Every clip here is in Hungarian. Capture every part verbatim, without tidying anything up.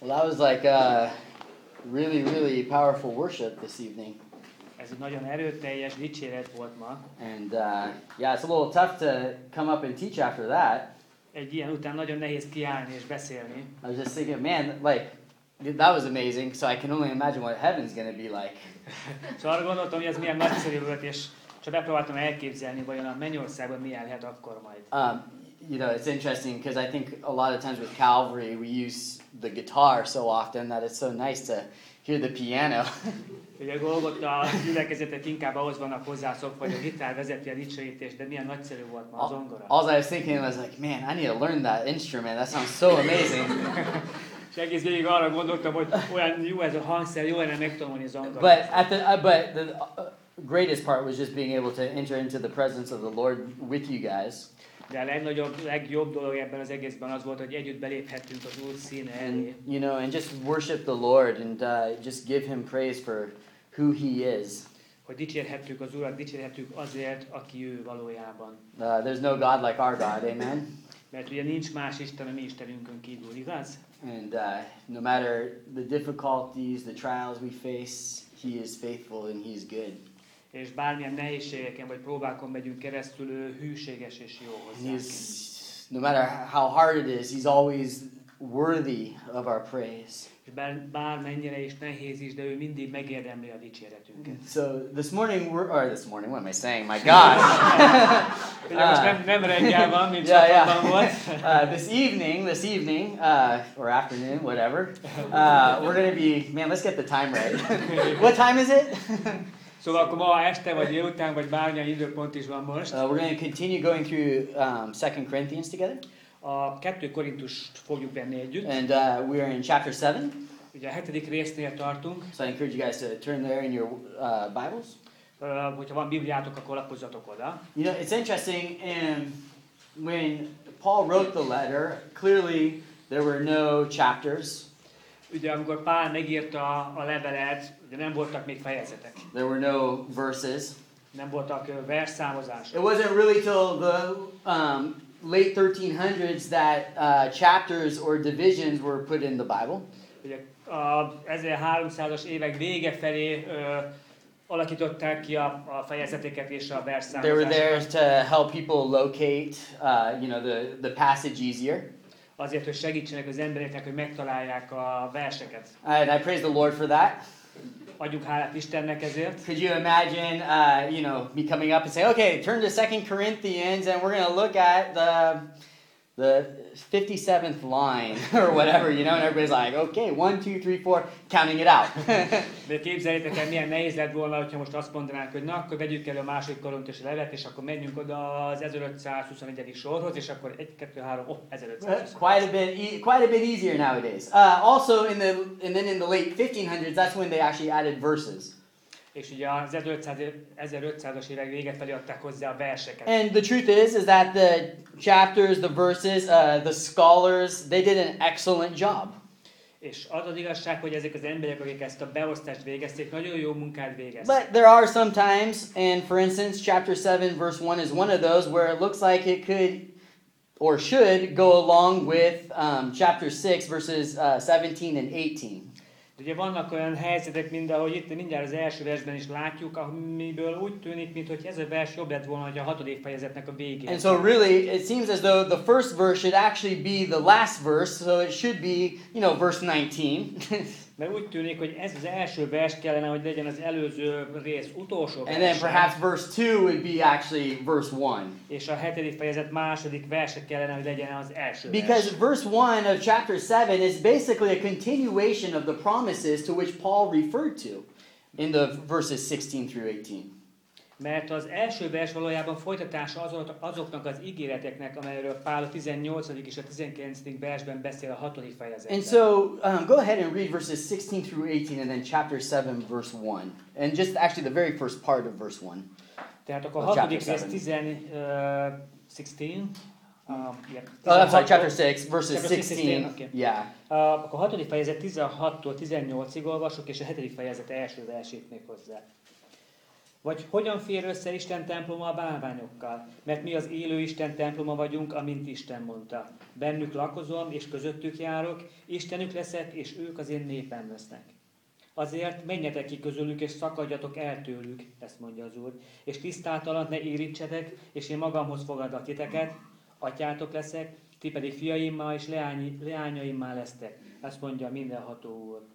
Well, that was like a really, really powerful worship this evening. Ez egy nagyon erőteljes dicséret volt ma. And uh, yeah, it's a little tough to come up and teach after that. Egy ilyen után nagyon nehéz kiállni és beszélni. I was just thinking, man, like, that was amazing, so I can only imagine what heaven's going to be like. Szóval arra gondoltam, hogy ez milyen nagyszerű volt, és csak megpróbáltam elképzelni, vajon a mennyországban milyen lehet akkor majd. Um, you know, it's interesting because I think a lot of times with Calvary we use the guitar so often that it's so nice to hear the piano. Ugye Golgota gyülekezetek inkább ahhoz vannak hozzászokva, hogy a gitár vezeti a dicsőítést, de milyen nagyszerű volt ma a zongora. All I was thinking was like, man, I need to learn that instrument. That sounds so amazing. És egész végig arra gondoltam, hogy olyan jó ez a hangszer, jó lenne megtanulni zongorát. But at the uh, but the uh, greatest part was just being able to enter into the presence of the Lord with you guys. De a legnagyobb, legjobb dolog ebben az egészben az volt, hogy együtt beléphettünk az Úr színe elé. And, you know, and just worship the Lord and uh, just give Him praise for who He is. Hogy dicsérhettük az Urat, dicsérhettük azért, aki ő valójában. Uh, there's no God like our God, amen? Mert ugye nincs más Isten a mi Istenünkön kívül, igaz? And uh, no matter the difficulties, the trials we face, He is faithful and He's good. És bármilyen nehézségeken vagy próbákon megyünk keresztül, ő hűséges és jó hozzánk. He's, no matter how hard it is, He's always worthy of our praise. És bár, bármennyire is nehéz is, de ő mindig megérdemli a dicséretünket. So this morning, we're, or this morning, what am I saying? My gosh. Ugye most nem, nem reggel van, mint yeah, csapatban yeah. volt. uh, this evening, this evening, uh, or afternoon, whatever, uh, we're going to be, man, let's get the time right. What time is it? Szóval akkor ma este, vagy délután, vagy bármilyen időpont is van most. Uh, we're going to continue going through um, Second Corinthians together. A kettő Korintust fogjuk venni együtt. And uh, we are in chapter seven. Ugye a hetedik résznél tartunk. So I encourage you guys to turn there in your uh, Bibles. Uh, hogyha van Bibliátok, akkor lapozzatok oda. You know, it's interesting, and when Paul wrote the letter, clearly there were no chapters. Ugye amikor Pál megírta a levelet, ugye nem voltak még fejezetek. There were no verses. Nem voltak uh, versszámozások. It wasn't really till the um, late thirteen hundreds that uh, chapters or divisions were put in the Bible. Ugye az ezerháromszázas évek vége felé uh, alakították ki a, a fejezeteket és a They were there versszámozásokat. to help people locate, uh, you know, the, the passage easier. Azért, hogy segítsenek az embereknek, hogy megtalálják a verseket. And I praise the Lord for that. Adjuk hálát Istennek ezért. Could you imagine, uh, you know, me coming up and saying, okay, turn to Second Corinthians and we're going to look at the the fifty-seventh line or whatever, you know, and everybody's like, okay, one, two, three, four, counting it out. De képzeljétek el, milyen nehéz lett volna, hogyha most azt mondanánk, hogy na, akkor vegyük elő a második korintusi levelet, és akkor menjünk oda az ezerötszázhuszonegyedik sorhoz, és akkor egy, kettő, három, oh, ezerötszáz. Quite a bit, e- quite a bit easier nowadays. Uh, also, in the and then in the late fifteen hundreds, that's when they actually added verses. És ugye az ezerötszázas évek vége felé adták hozzá a verseket. And the truth is, is that the chapters, the verses, uh, the scholars, they did an excellent job. És az az igazság, hogy ezek az emberek, akik ezt a beosztást végezték, nagyon jó munkát végeztek. But there are some times, and for instance, chapter seven, verse one is one of those where it looks like it could or should go along with um, chapter six, verses uh, seventeen and eighteen. Ugye vannak olyan helyzetek, mint ahogy itt mindjárt az első versben is látjuk, amiből úgy tűnik, mintha ez a vers jobb lett volna, hogy a hatodik fejezetnek a végén. And so really, it seems as though the first verse should actually be the last verse, so it should be, you know, verse nineteen. Mert úgy tűnik, hogy ez az első vers kellene, hogy legyen az előző rész utolsó And then perhaps verse two would be actually verse one. És a hetedik fejezet második verse kellene, hogy legyen az első Because vers. verse one of chapter seven is basically a continuation of the promises to which Paul referred to in the verses sixteen through eighteen. Mert az első vers valójában folytatása azoknak az ígéreteknek, amelyről Pál a tizennyolcadik és a tizenkilencedik versben beszél a hatodik fejezetben. And so um, go ahead and read verses sixteen through eighteen and then chapter seven verse one. And just actually the very first part of verse one. Tehát akkor a hatodik rész tizen, uh, sixteen. Um, yeah, oh, I'm sorry, chapter six, verses chapter sixteen. Okay. Yeah. Uh, akkor a hatodik fejezet tizenhattól tizennyolcig olvasok, és a hetedik fejezet első versét még hozzá. Vagy hogyan fér össze Isten temploma a bálványokkal? Mert mi az élő Isten temploma vagyunk, amint Isten mondta. Bennük lakozom, és közöttük járok, Istenük leszek, és ők az én népem lesznek. Azért menjetek ki közülük, és szakadjatok el tőlük, ezt mondja az Úr, és tisztátalant ne érintsetek, és én magamhoz fogadlak titeket, atyátok leszek, ti pedig fiaimmal és leányi, leányaimmal lesztek, ezt mondja mindenható Úr.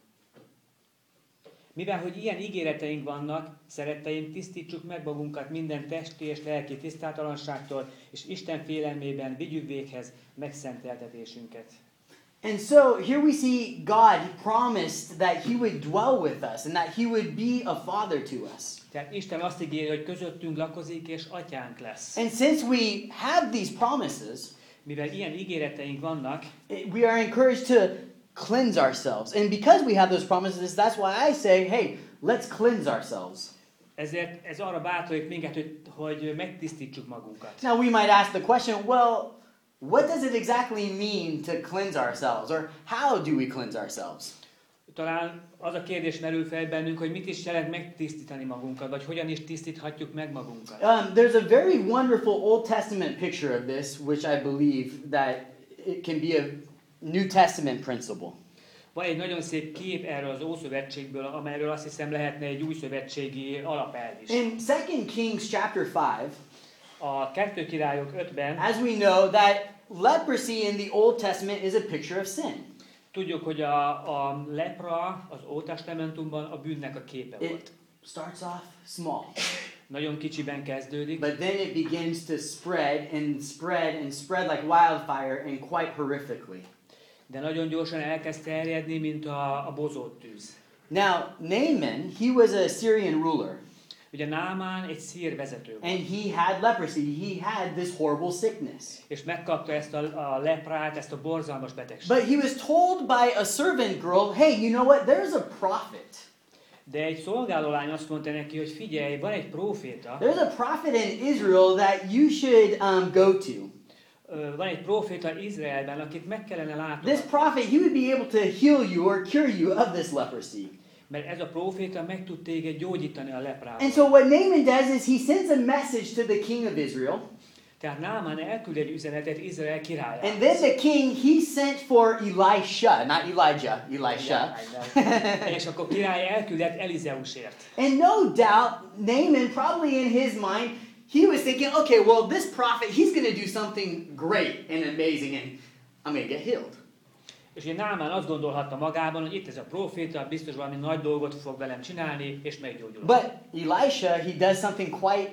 Mivel, hogy ilyen ígéreteink vannak, szeretteim, tisztítsuk meg magunkat minden testi és lelki tisztátalanságtól, és Isten félelmében vigyük véghez megszenteltetésünket. And so here we see God promised that he would dwell with us and that he would be a father to us. Tehát Isten azt ígéri, hogy közöttünk lakozik és atyánk lesz. And since we have these promises, mivel ilyen ígéreteink vannak, we are encouraged to cleanse ourselves. And because we have those promises, that's why I say, hey, let's cleanse ourselves. Ezért ez arra bátorít minket, hogy, hogy megtisztítsuk magunkat. Now we might ask the question, well, what does it exactly mean to cleanse ourselves? Or how do we cleanse ourselves? Talán az a kérdés merül fel bennünk, hogy mit is jelent megtisztítani magunkat, vagy hogyan is tisztíthatjuk meg magunkat. Um, there's a very wonderful Old Testament picture of this, which I believe that it can be a New Testament principle. Van egy nagyon szép kép erről az Ószövetségből, amelyről azt hiszem lehetne egy új szövetségi alapelv is. In Second Kings chapter five, a Kettő Királyok ötben, as we know that leprosy in the Old Testament is a picture of sin. Tudjuk, hogy a, a lepra az Ótestamentumban a bűnnek a képe volt. It starts off small. Nagyon kicsiben kezdődik. But then it begins to spread and spread and spread like wildfire and quite horrifically. De nagyon gyorsan elkezd terjedni, mint a, a bozott tűz. Now, Naaman, he was a Syrian ruler. Ugye Námán egy szír vezető volt. And he had leprosy. He had this horrible sickness. És megkapta ezt a, a leprát, ezt a borzalmas betegséget. But he was told by a servant girl, hey, you know what? There's a prophet. De egy szolgálólány azt mondta neki, hogy figyelj, van egy próféta. There's a prophet in Israel that you should um, go to. Van egy próféta Izraelben, akit meg kellene látogatni. This prophet, he would be able to heal you or cure you of this leprosy. Mert ez a próféta meg tud téged gyógyítani a leprával. And so what Naaman does is he sends a message to the king of Israel. Tehát Námán elküld egy üzenetet Izrael királyának. And then the king, he sent for Elisha, not Elijah, Elisha. És akkor király elküldett Elizeusért. And no doubt, Naaman probably in his mind, he was thinking, okay, well, this prophet, he's going to do something great and amazing, and I'm going to get healed. És én Námán azt gondolhatta magában, hogy itt ez a próféta, biztos valami nagy dolgot fog velem csinálni, és meggyógyulok. But Elisha, he does something quite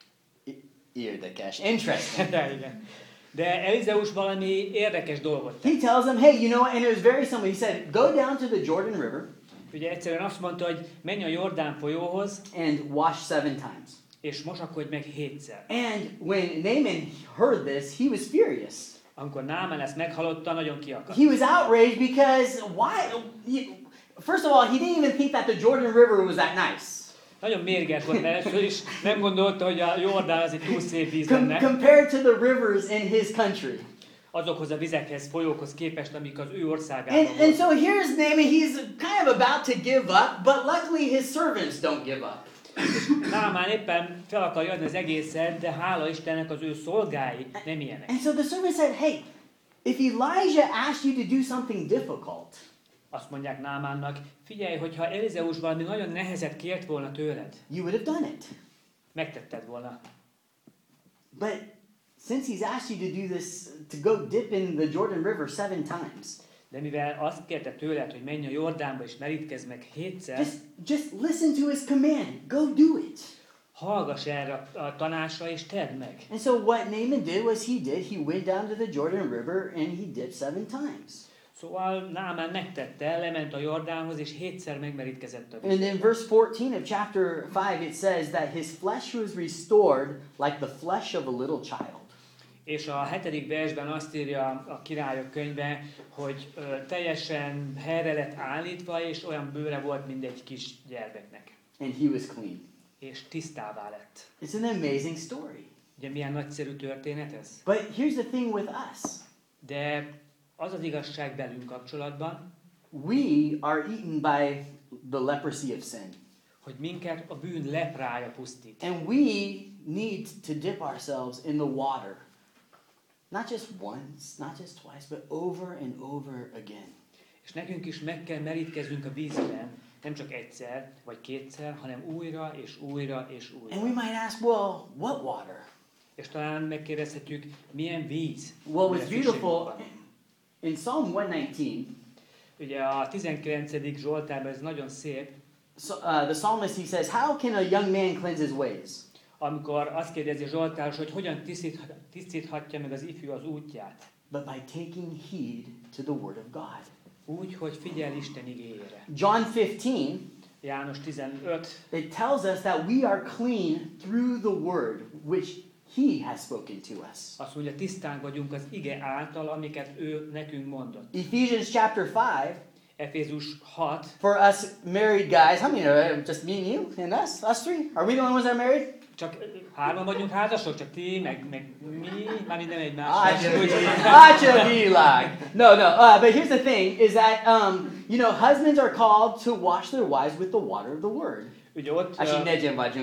érdekes, interesting. De igen. De Elizeus valami érdekes dolgot tett. He tells him, hey, you know what, and it was very simple. He said, go down to the Jordan River. Ugye egyszerűen azt mondta, hogy menj a Jordán folyóhoz, and wash seven times. És mosakodj meg hétszer. And when Naaman heard this, he was furious. Amikor Námán ezt meghallotta, nagyon kiakadt. He was outraged because why? He, first of all, he didn't even think that the Jordan River was that nice. Nagyon mérges volt először is, nem gondolta, hogy a Jordán az egy túl szép víz Com- lenne. compared to the rivers in his country. Azokhoz a vizekhez, folyókhoz képest, amik az ő országában And, voltak. and so here's Naaman, he's kind of about to give up, but luckily his servants don't give up. Námán éppen fel akarja adni az egészet, de hála Istennek az ő szolgái nem ilyenek. And so the servant said, hey, if Elijah asked you to do something difficult, Azt mondják Námánnak, figyelj, hogyha Elizeus valami nagyon nehezet kért volna tőled, you would have done it. megtetted volna. But since he's asked you to do this, to go dip in the Jordan River seven times, De mivel azt kérte tőled, hogy menj a Jordánba és merítkezz meg hétszer, just, just listen to his command. Go do it. hallgass erre a, a tanácsra és tedd meg. And so what Naaman did was he did, he went down to the Jordan River and he dipped seven times. Szóval Námán megtette, lement a Jordánhoz és hétszer megmerítkezett a And vízben. in verse fourteen of chapter five it says that his flesh was restored like the flesh of a little child. És a hetedik versben azt írja a Királyok könyve, hogy ö, teljesen helyre lett állítva, és olyan bőre volt, mint egy kis gyermeknek. And he was clean. És tisztává lett. It's an amazing story. Ugye milyen nagyszerű történet ez? But here's the thing with us. De az az igazság velünk kapcsolatban, We are eaten by the leprosy of sin. hogy minket a bűn leprája pusztít. And we need to dip ourselves in the water. Not just once, not just twice, but over and over again. És nekünk is meg kell merítkeznünk a vízben, nem csak egyszer, vagy kétszer, hanem újra, és újra, és újra. And we might ask, well, what water? És talán megkérdezhetjük, milyen víz? Well, Mire what's szükségünk beautiful, van? in Psalm one nineteen, Ugye a tizenkilencedik Zsoltárban ez nagyon szép, so, uh, the psalmist, he says, how can a young man cleanse his ways? amikor azt kérdezi Zsoltáros, hogy hogyan tisztít, tisztíthatja meg az ifjú az útját. But by taking heed to the word of God. Úgy, hogy figyel Isten igéjére. John fifteen, János tizenöt, it tells us that we are clean through the word which he has spoken to us. azt mondja, tisztán vagyunk az ige által, amiket ő nekünk mondott. Ephesians chapter five, Efézus hat, for us married guys, how many are just me and you and us? Us three? Are we the only ones that are married? csak hárman vagyunk házasok, csak ti, meg, meg mi, már nem egymás. Atya világ. No, no. Uh, but here's the thing: is that um, you know, husbands are called to wash their wives with the water of the word. Ugye ott... Actually, uh, negyen vagyunk.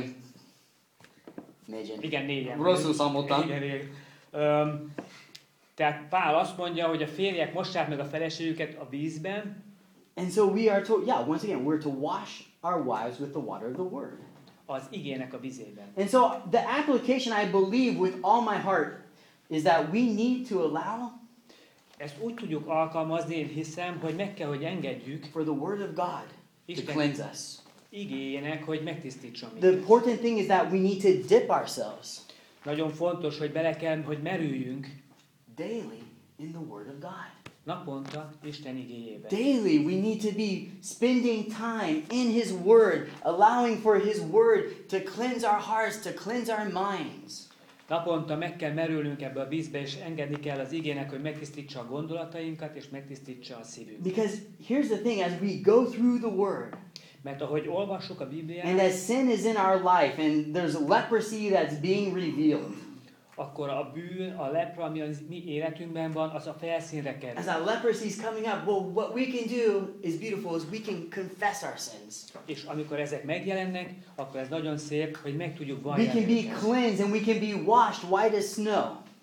Negyen. igen, négyen. Rosszul számoltam. Igen, igen. Um, tehát Pál azt mondja, hogy a férjek mossák meg a feleségüket a vízben, And so we are to, yeah, once again, we're to wash our wives with the water of the word. az igének a vizében. And so the application, I believe with all my heart, is that we need to allow Ezt úgy tudjuk alkalmazni, én hiszem, hogy meg kell, hogy engedjük for the word of God to Isten cleanse us. igéjének, hogy megtisztítson The minket. important thing is that we need to dip ourselves Nagyon fontos, hogy bele kell, hogy merüljünk daily in the word of God. naponta Isten igéjébe. Daily, we need to be spending time in His Word, allowing for His Word to cleanse our hearts, to cleanse our minds. Naponta meg kell merülnünk ebbe a vízbe, és engedni kell az igének, hogy megtisztítsa a gondolatainkat, és megtisztítsa a szívünket. Because here's the thing, as we go through the Word, Mert ahogy olvassuk a Bibliát, and as sin is in our life, and there's leprosy that's being revealed, akkor a bűn, a lepra, ami a mi életünkben van, az a felszínre kerül. as that leprosy is coming up, well, what we can do is beautiful, is we can confess our sins. És amikor ezek megjelennek, akkor ez nagyon szép, hogy meg tudjuk We vallani can be őket. cleansed and we can be washed white as snow.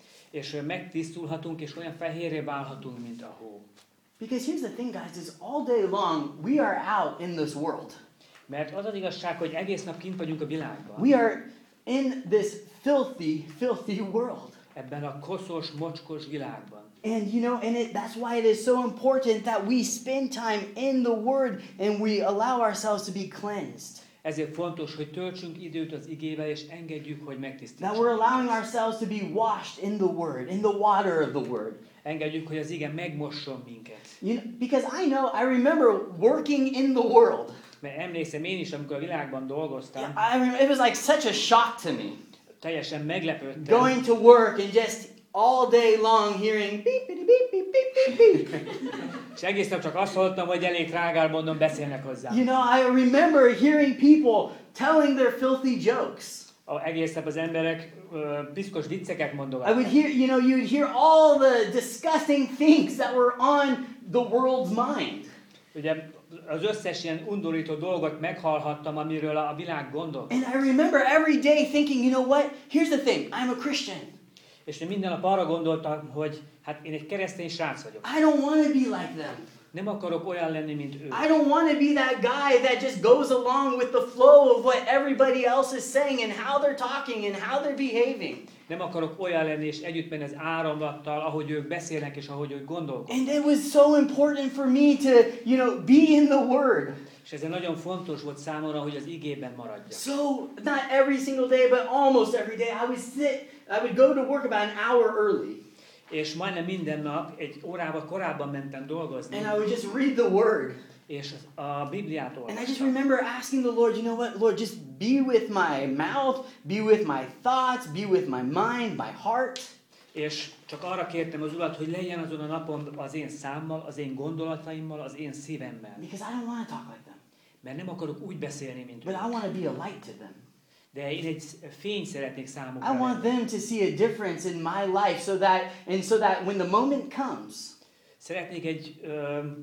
És megtisztulhatunk, és olyan fehérré válhatunk, mint a hó. Because here's the thing, guys, is all day long we are out in this world. Mert az az igazság, hogy egész nap kint vagyunk a világban. We are in this filthy, filthy world. Ebben a koszos, mocskos világban. And you know, and it, that's why it is so important that we spend time in the Word and we allow ourselves to be cleansed. Ezért fontos, hogy töltsünk időt az igével, és engedjük, hogy That megtisztítsuk. we're allowing ourselves to be washed in the Word, in the water of the Word. Engedjük, hogy az ige megmosson minket. You know, because I know, I remember working in the world. Mert emlékszem én is, amikor a világban dolgoztam, I remember, it was like such a shock to me. teljesen meglepődtem. Going to work and just all day long hearing beep, beep, beep, beep, beep, beep, beep. És egész nap csak azt hallottam, hogy elég trágár mondom, beszélnek hozzá. You know, I remember hearing people telling their filthy jokes. A egész nap az emberek uh, piszkos vicceket I would mondogatnak. hear, you know, you'd hear all the disgusting things that were on the world's mind. Ugye az összes ilyen undorító dolgot meghallhattam, amiről a világ gondol. And I remember every day thinking, you know what? Here's the thing. I'm a Christian. És én minden nap arra gondoltam, hogy hát én egy keresztény srác vagyok. I don't want to be like them. Nem akarok olyan lenni, mint ő. I don't want to be that guy that just goes along with the flow of what everybody else is saying and how they're talking and how they're behaving. Nem akarok olyan lenni, és együtt menni az áramlattal, ahogy ők beszélnek, és ahogy ők gondolkodnak. And it was so important for me to, you know, be in the Word. És ez nagyon fontos volt számomra, hogy az igében maradjak. So, not every single day, but almost every day, I would sit, I would go to work about an hour early. És majdnem minden nap egy órával korábban mentem dolgozni, And I would just read the Word. és a Bibliát And I just olvastam. remember asking the Lord, you know what, Lord, just be with my mouth, be with my thoughts, be with my mind, my heart. És csak arra kértem az Urat, hogy legyen azon a napon az én számmal, az én gondolataimmal, az én szívemmel. Because I don't want to talk like them, Mert nem akarok úgy beszélni, mint but ők. I want to be a light to them. De én egy fény szeretnék számukra I want lenni. them to see a difference in my life so that, and so that when the moment comes, Szeretnék egy ö,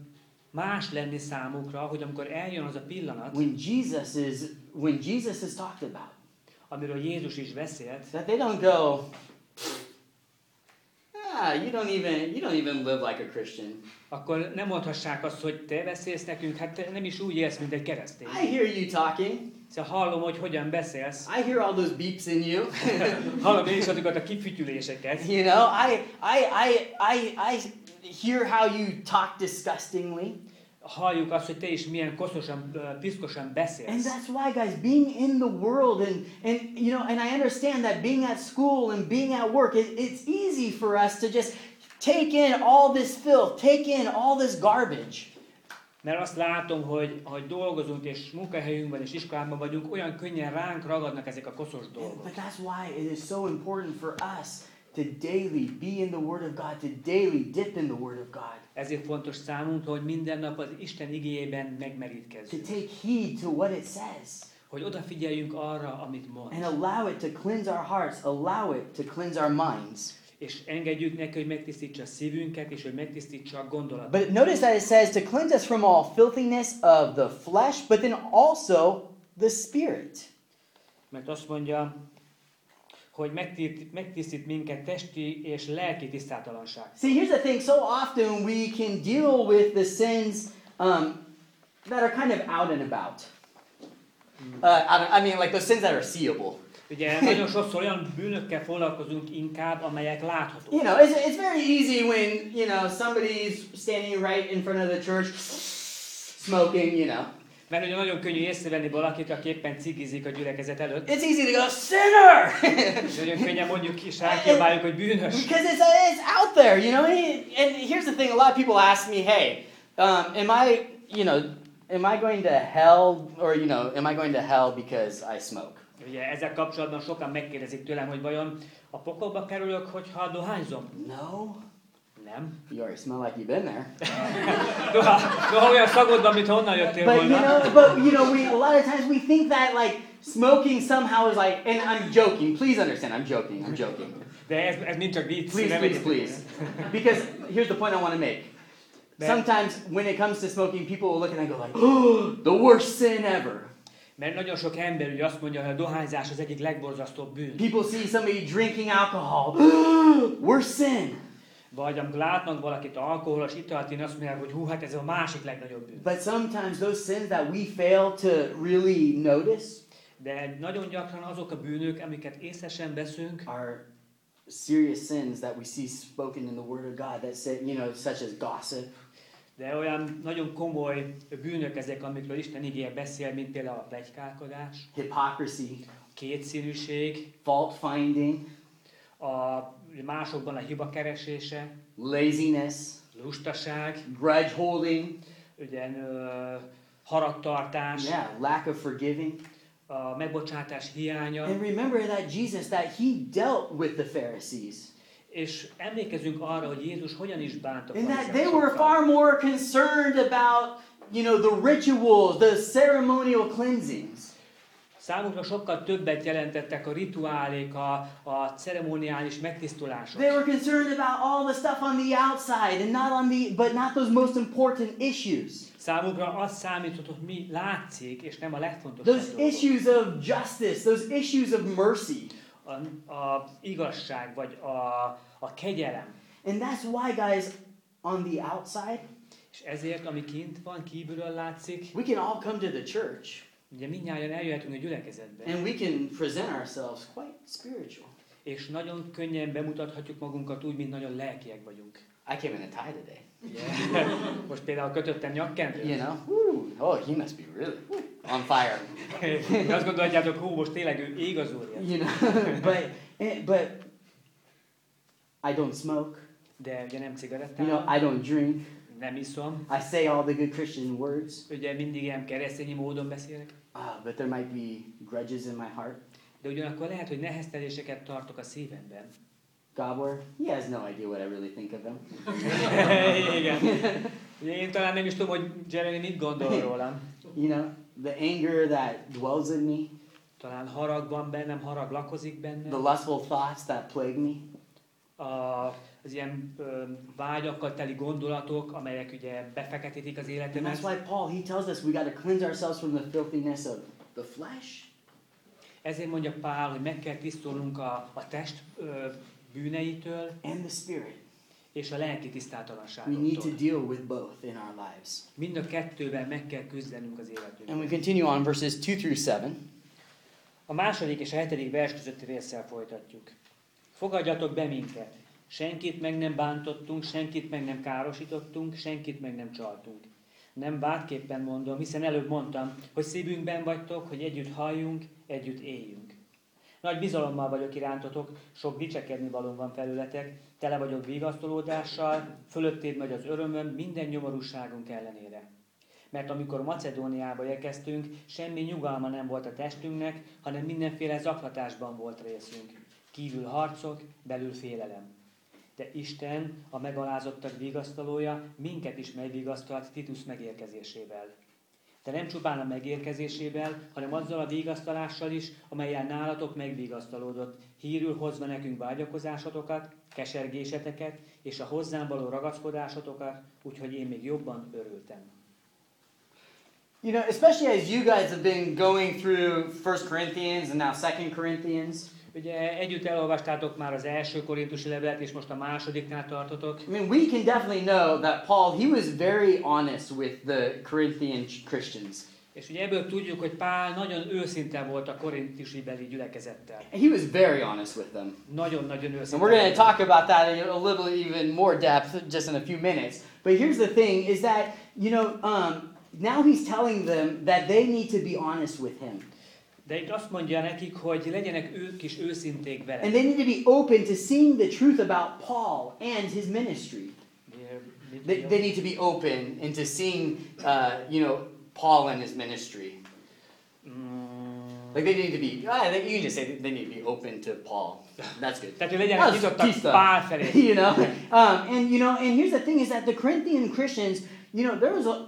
más lenni számukra, hogy amikor eljön az a pillanat, when Jesus is when Jesus is talked about, amiről Jézus is beszélt, that they don't go, ah, you don't even you don't even live like a Christian. akkor nem mondhassák azt, hogy te beszélsz nekünk, hát te nem is úgy élsz, mint egy keresztény. I hear you talking. Szóval hallom, hogy hogyan beszélsz. I hear all those beeps in you. Hallom én is azokat a kifütyüléseket. You know, I I I I I hear how you talk disgustingly. Halljuk azt, hogy te is milyen koszosan, piszkosan And beszélsz. that's why, guys, being in the world and, and you know, and I understand that being at school and being at work, it, it's easy for us to just take in all this filth, take in all this garbage. Mert azt látom, hogy, hogy dolgozunk és munkahelyünkben és iskolában vagyunk, olyan könnyen ránk ragadnak ezek a koszos dolgok. But that's why it is so important for us to daily be in the Word of God, to daily dip in the Word of God. Ezért fontos számunkra, hogy minden nap az Isten igéjében To megmerítkezzünk. take heed to what it says. Hogy odafigyeljünk arra, amit mond. And allow it to cleanse our hearts, allow it to cleanse our minds. És engedjük neki, hogy megtisztítsa a szívünket, és hogy megtisztítsa a gondolatot. But notice that it says to cleanse us from all filthiness of the flesh, but then also the spirit. Mert azt mondja, hogy megtisztít, megtisztít minket testi és lelki tisztátalanság. See, here's the thing. So often we can deal with the sins um, that are kind of out and about. Uh, I, don't- I mean, like those sins that are seeable. Ugye nagyon sokszor olyan bűnökkel foglalkozunk inkább, amelyek láthatók. You know, it's, it's very easy when, you know, somebody's standing right in front of the church smoking, you know. Mert ugye nagyon könnyű észrevenni valakit, aki éppen cigizik a gyülekezet előtt. It's easy to go, sinner! És nagyon könnyen mondjuk ki, és elkiabáljuk, hogy bűnös. Because it's, it's out there, you know. And, and here's the thing: a lot of people ask me, "Hey, um, am I, you know, am I going to hell, or you know, am I going to hell because I smoke?" Ugye ezzel kapcsolatban sokan megkérdezik tőlem, hogy vajon a pokolba kerülök, hogyha dohányzom? No. Nem. You already smell like you've been there. Noha, noha olyan szagod van, mint honnan jöttél But you volna. know, but you know, we a lot of times we think that like smoking somehow is like, and I'm joking. Please understand, I'm joking. I'm joking. De ez, ez mind csak vicc. Please, nem please, egy- please. Because here's the point I want to make. Sometimes when it comes to smoking, people will look and they go like, "Oh, the worst sin ever." Mert nagyon sok ember ugye azt mondja, hogy a dohányzás az egyik legborzasztóbb bűn. People see somebody drinking alcohol. Worst sin. Vagy amikor látnak valakit alkoholos italt, én azt mondják, hogy hú, hát ez a másik legnagyobb bűn. But sometimes those sins that we fail to really notice De nagyon gyakran azok a bűnök, amiket észre sem veszünk, are serious sins that we see spoken in the Word of God that say, you know, such as gossip, de olyan nagyon komoly bűnök ezek, amikről Isten igéje beszél, mint például a pletykálkodás, hypocrisy, a kétszínűség, fault finding, a másokban a hiba keresése, laziness, lustaság, grudge holding, ugye, ö, haragtartás, yeah, lack of forgiving. a megbocsátás hiánya. And remember that Jesus, that he dealt with the Pharisees. És emlékezünk arra, hogy Jézus hogyan is bánt a And that they were farizeuszokkal. far more concerned about, you know, the rituals, the ceremonial cleansings. Számukra sokkal többet jelentettek a rituálék, a, a ceremoniális megtisztulások. They were concerned about all the stuff on the outside and not on the, but not those most important issues. Számukra az számított, hogy mi látszik, és nem a legfontosabb Those dolgok. issues of justice, those issues of mercy. A, a igazság, vagy a, a kegyelem. And that's why, guys, on the outside, És ezért, ami kint van, kívülről látszik, we can all come to the church ugye mindnyájan eljöhetünk a gyülekezetbe, and we can present ourselves quite spiritual. és nagyon könnyen bemutathatjuk magunkat úgy, mint nagyon lelkiek vagyunk. I came in a tie today. Ugye? Most például kötöttem nyakkendőt. You know? Woo. Oh, he must be really woo, on fire. Azt gondolhatjátok, hú, most tényleg ő ég az úrja. You know, but eh, but I don't smoke. De ugye nem You cigarettám, know, I don't drink. nem iszom. I say all the good Christian words. Ugye mindig ilyen keresztényi módon beszélek. Uh, but there might be grudges in my heart. De ugyanakkor lehet, hogy nehezteléseket tartok a szívemben. Gabler, he has no idea what I really think of him. Igen. Ugye én talán nem is tudom, hogy Jeremy mit gondol rólam. You know, the anger that dwells in me, Talán harag van bennem, harag lakozik the bennem. lustful thoughts that plague me. A az ilyen ö, vágyakkal teli gondolatok, amelyek ugye befeketítik az And életemet. that's why Paul, he tells us we got to cleanse ourselves from the filthiness of the flesh Ezért mondja Pál, hogy meg kell tisztulnunk a, a test ö, bűneitől and the spirit. és a lelki We need to tisztátalanságtól. deal with both in our lives. Mind a kettővel meg kell küzdenünk az And életünkben. we continue on verses two through seven. A második és a hetedik vers közötti résszel folytatjuk. Fogadjatok be minket. Senkit meg nem bántottunk, senkit meg nem károsítottunk, senkit meg nem csaltunk. Nem vádképpen mondom, hiszen előbb mondtam, hogy szívünkben vagytok, hogy együtt halljunk, együtt éljünk. Nagy bizalommal vagyok irántotok, sok dicsekedni valóm van felületek, tele vagyok vigasztalódással, fölöttéd nagy az örömöm minden nyomorúságunk ellenére. Mert amikor Macedóniába érkeztünk, semmi nyugalma nem volt a testünknek, hanem mindenféle zaklatásban volt részünk. Kívül harcok, belül félelem. De Isten, a megalázottak vigasztalója, minket is megvigasztalt Titus megérkezésével. De nem csupán a megérkezésével, hanem azzal a vigasztalással is, amellyel nálatok megvigasztalódott, hírül hozva nekünk vágyakozásotokat, kesergéseteket és a hozzám való ragaszkodásotokat, úgyhogy én még jobban örültem. You know, especially as you guys have been going through First Corinthians and now Second Corinthians. Ugye együtt elolvastátok már az első korintusi levelet, és most a másodiknál tartotok. I mean, we can definitely know that Paul, he was very honest with the Corinthian Christians. És ugye ebből tudjuk, hogy Pál nagyon őszinte volt a korintusi beli gyülekezettel. He was very honest with them. Nagyon-nagyon And őszinte. we're going to volt. talk about that in a little even more depth just in a few minutes. But here's the thing is that, you know, um, now he's telling them that they need to be honest with him. De itt azt mondja nekik, hogy legyenek ők is őszinték vele. And they need to be open to seeing the truth about Paul and his ministry. They, they need to be open into seeing, uh, you know, Paul and his ministry. Mm. Like they need to be, ah, they, you can just say they need to be open to Paul. That's good. Tehát, hogy legyenek That's nyitottak tiszta. Pál felé. You know, um, and you know, and here's the thing: is that the Corinthian Christians, you know, there was a,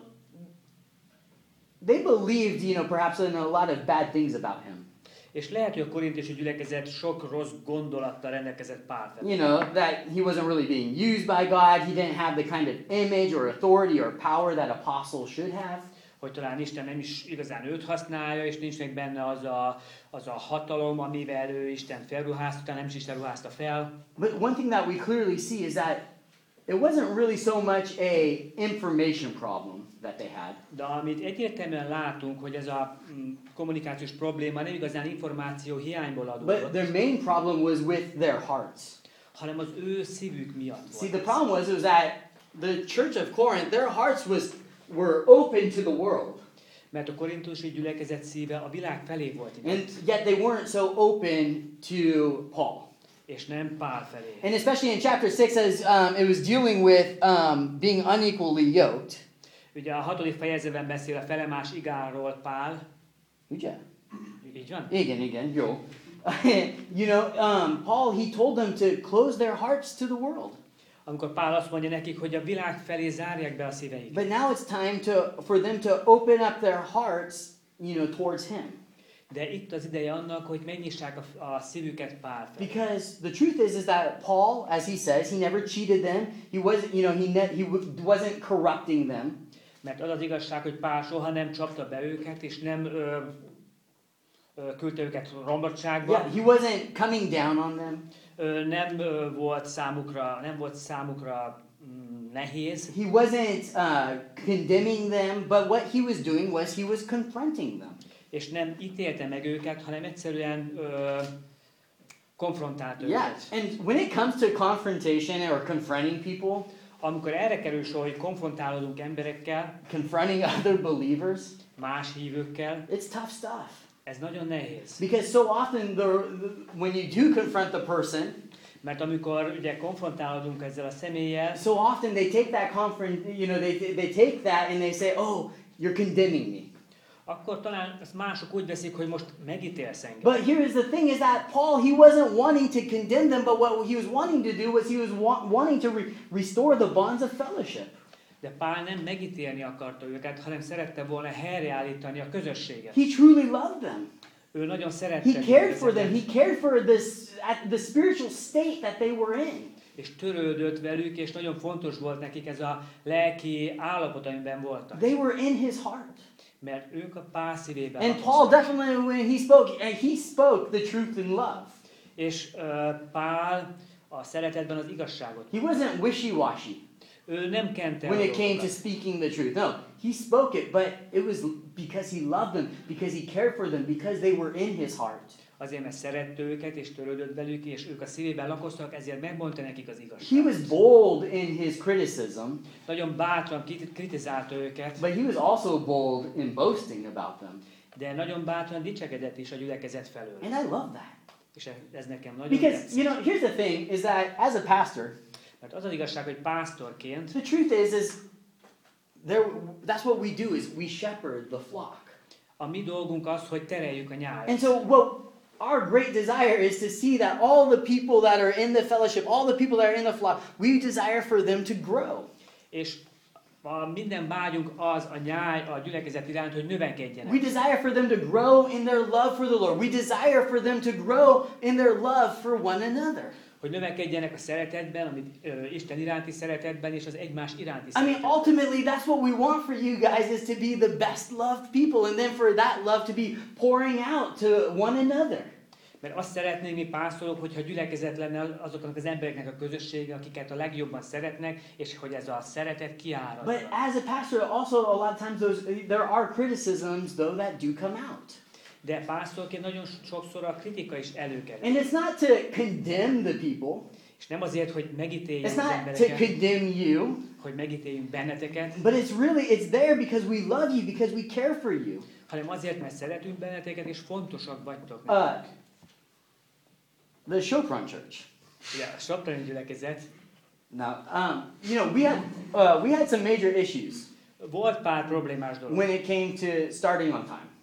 they believed, you know, perhaps in a lot of bad things about him. És lehet, hogy a korintusi gyülekezet sok rossz gondolattal rendelkezett Pál felé. You know, that he wasn't really being used by God. He didn't have the kind of image or authority or power that apostles should have. Hogy talán Isten nem is igazán őt használja, és nincs meg benne az a, az a hatalom, amivel ő Isten felruházta, nem is Isten ruházta fel. But one thing that we clearly see is that it wasn't really so much a information problem that they had. De amit egyértelműen látunk, hogy ez a mm, kommunikációs probléma nem igazán információ hiányból But adódott, their main problem was with their hearts. hanem az ő szívük miatt See, volt. the ez. problem was was that the church of Corinth, their hearts was were open to the world, Mert a korintusi gyülekezet szíve a világ felé volt and nyitott, yet they weren't so open to Paul. és nem Pál felé. And especially in chapter six, as um, it was dealing with um, being unequally yoked. Ugye a hatodik fejezetben beszél a felemás igáról Pál. Ugye? Így van? Igen, igen, jó. You know, um, Paul, he told them to close their hearts to the world. Amikor Pál azt mondja nekik, hogy a világ felé zárják be a szíveiket. But now it's time to for them to open up their hearts, you know, towards him. De itt az ideje annak, hogy megnyissák a, a szívüket Pál felé. Because the truth is, is that Paul, as he says, he never cheated them. He wasn't, you know, he ne- he w- wasn't corrupting them. Mert az az igazság, hogy Pál soha nem csapta be őket, és nem ö, ö, küldte őket romlottságba. Yeah, he wasn't coming down on them. Ö, nem ö, volt számukra, nem volt számukra mm, nehéz. He wasn't uh, condemning them, but what he was doing was he was confronting them. És nem ítélte meg őket, hanem egyszerűen ö, konfrontált őket. Yeah, and when it comes to confrontation or confronting people, Amikor erre kerül sor, hogy konfrontálódunk emberekkel, confronting other believers, más hívőkkel, it's tough stuff. ez nagyon nehéz. Because so often, the, the, when you do confront the person, Mert amikor ugye konfrontálódunk ezzel a személlyel, so often they take that confront, you know, they, they take that and they say, oh, you're condemning me. akkor talán ezt mások úgy veszik, hogy most megítélsz engem. But here is the thing is that Paul, he wasn't wanting to condemn them, but what he was wanting to do was he was wa- wanting to re- restore the bonds of fellowship. De Pál nem megítélni akarta őket, hanem szerette volna helyreállítani a közösséget. He truly loved them. Ő nagyon szerette He cared for őket. them. He cared for this, at the spiritual state that they were in. és törődött velük, és nagyon fontos volt nekik ez a lelki állapot, amiben voltak. They were in his heart. Mert ők a Pál szívében And Paul lakoztak. definitely, when he spoke, he spoke the truth in love. És uh, Pál a szeretetben az igazságot. He wasn't wishy-washy Ő nem kente when a it came to dolgokat. speaking the truth. No, he spoke it, but it was because he loved them, because he cared for them, because they were in his heart. Azért, mert szerette őket, és törődött velük, és ők a szívében lakoztak, ezért megmondta nekik az He igazságot. was bold in his criticism, Nagyon bátran krit- kritizálta őket, but he was also bold in boasting about them. de nagyon bátran dicsekedett is a gyülekezet felől. And I love that. És ez nekem nagyon Because, tetszik. you know, here's the thing, is that as a pastor, Mert az az igazság, hogy pásztorként the truth is, is there, that's what we do, is we shepherd the flock. a mi dolgunk az, hogy tereljük a nyájat. And so what our great desire is to see that all the people that are in the fellowship, all the people that are in the flock, we desire for them to grow. És a minden vágyunk az a nyáj, a gyülekezet iránt, hogy We növekedjenek. desire for them to grow in their love for the Lord. We desire for them to grow in their love for one another. Hogy növekedjenek a szeretetben, amit ö, Isten iránti szeretetben, és az egymás iránti I mean, szeretetben. ultimately, that's what we want for you guys, is to be the best loved people, and then for that love to be pouring out to one another. Mert azt szeretnénk mi pásztorok, hogyha gyülekezet lenne azoknak az embereknek a közössége, akiket a legjobban szeretnek, és hogy ez a szeretet kiárad. But as a pastor, also a lot of times those there are criticisms though that do come out. De pásztorként nagyon sokszor a kritika is előkerül. And it's not to condemn the people. És nem azért, hogy megítéljen It's az not to embereket, condemn you, hogy megítéljünk benneteket, but it's really it's there because we love you, because we care for you. hanem azért, mert szeretünk benneteket, és fontosak vagytok. Uh, the Shofron Church. Ugye, a Soproni gyülekezet, Now, um, you know, we had uh, we had some major issues volt pár problémás dolog. when it came to starting on time.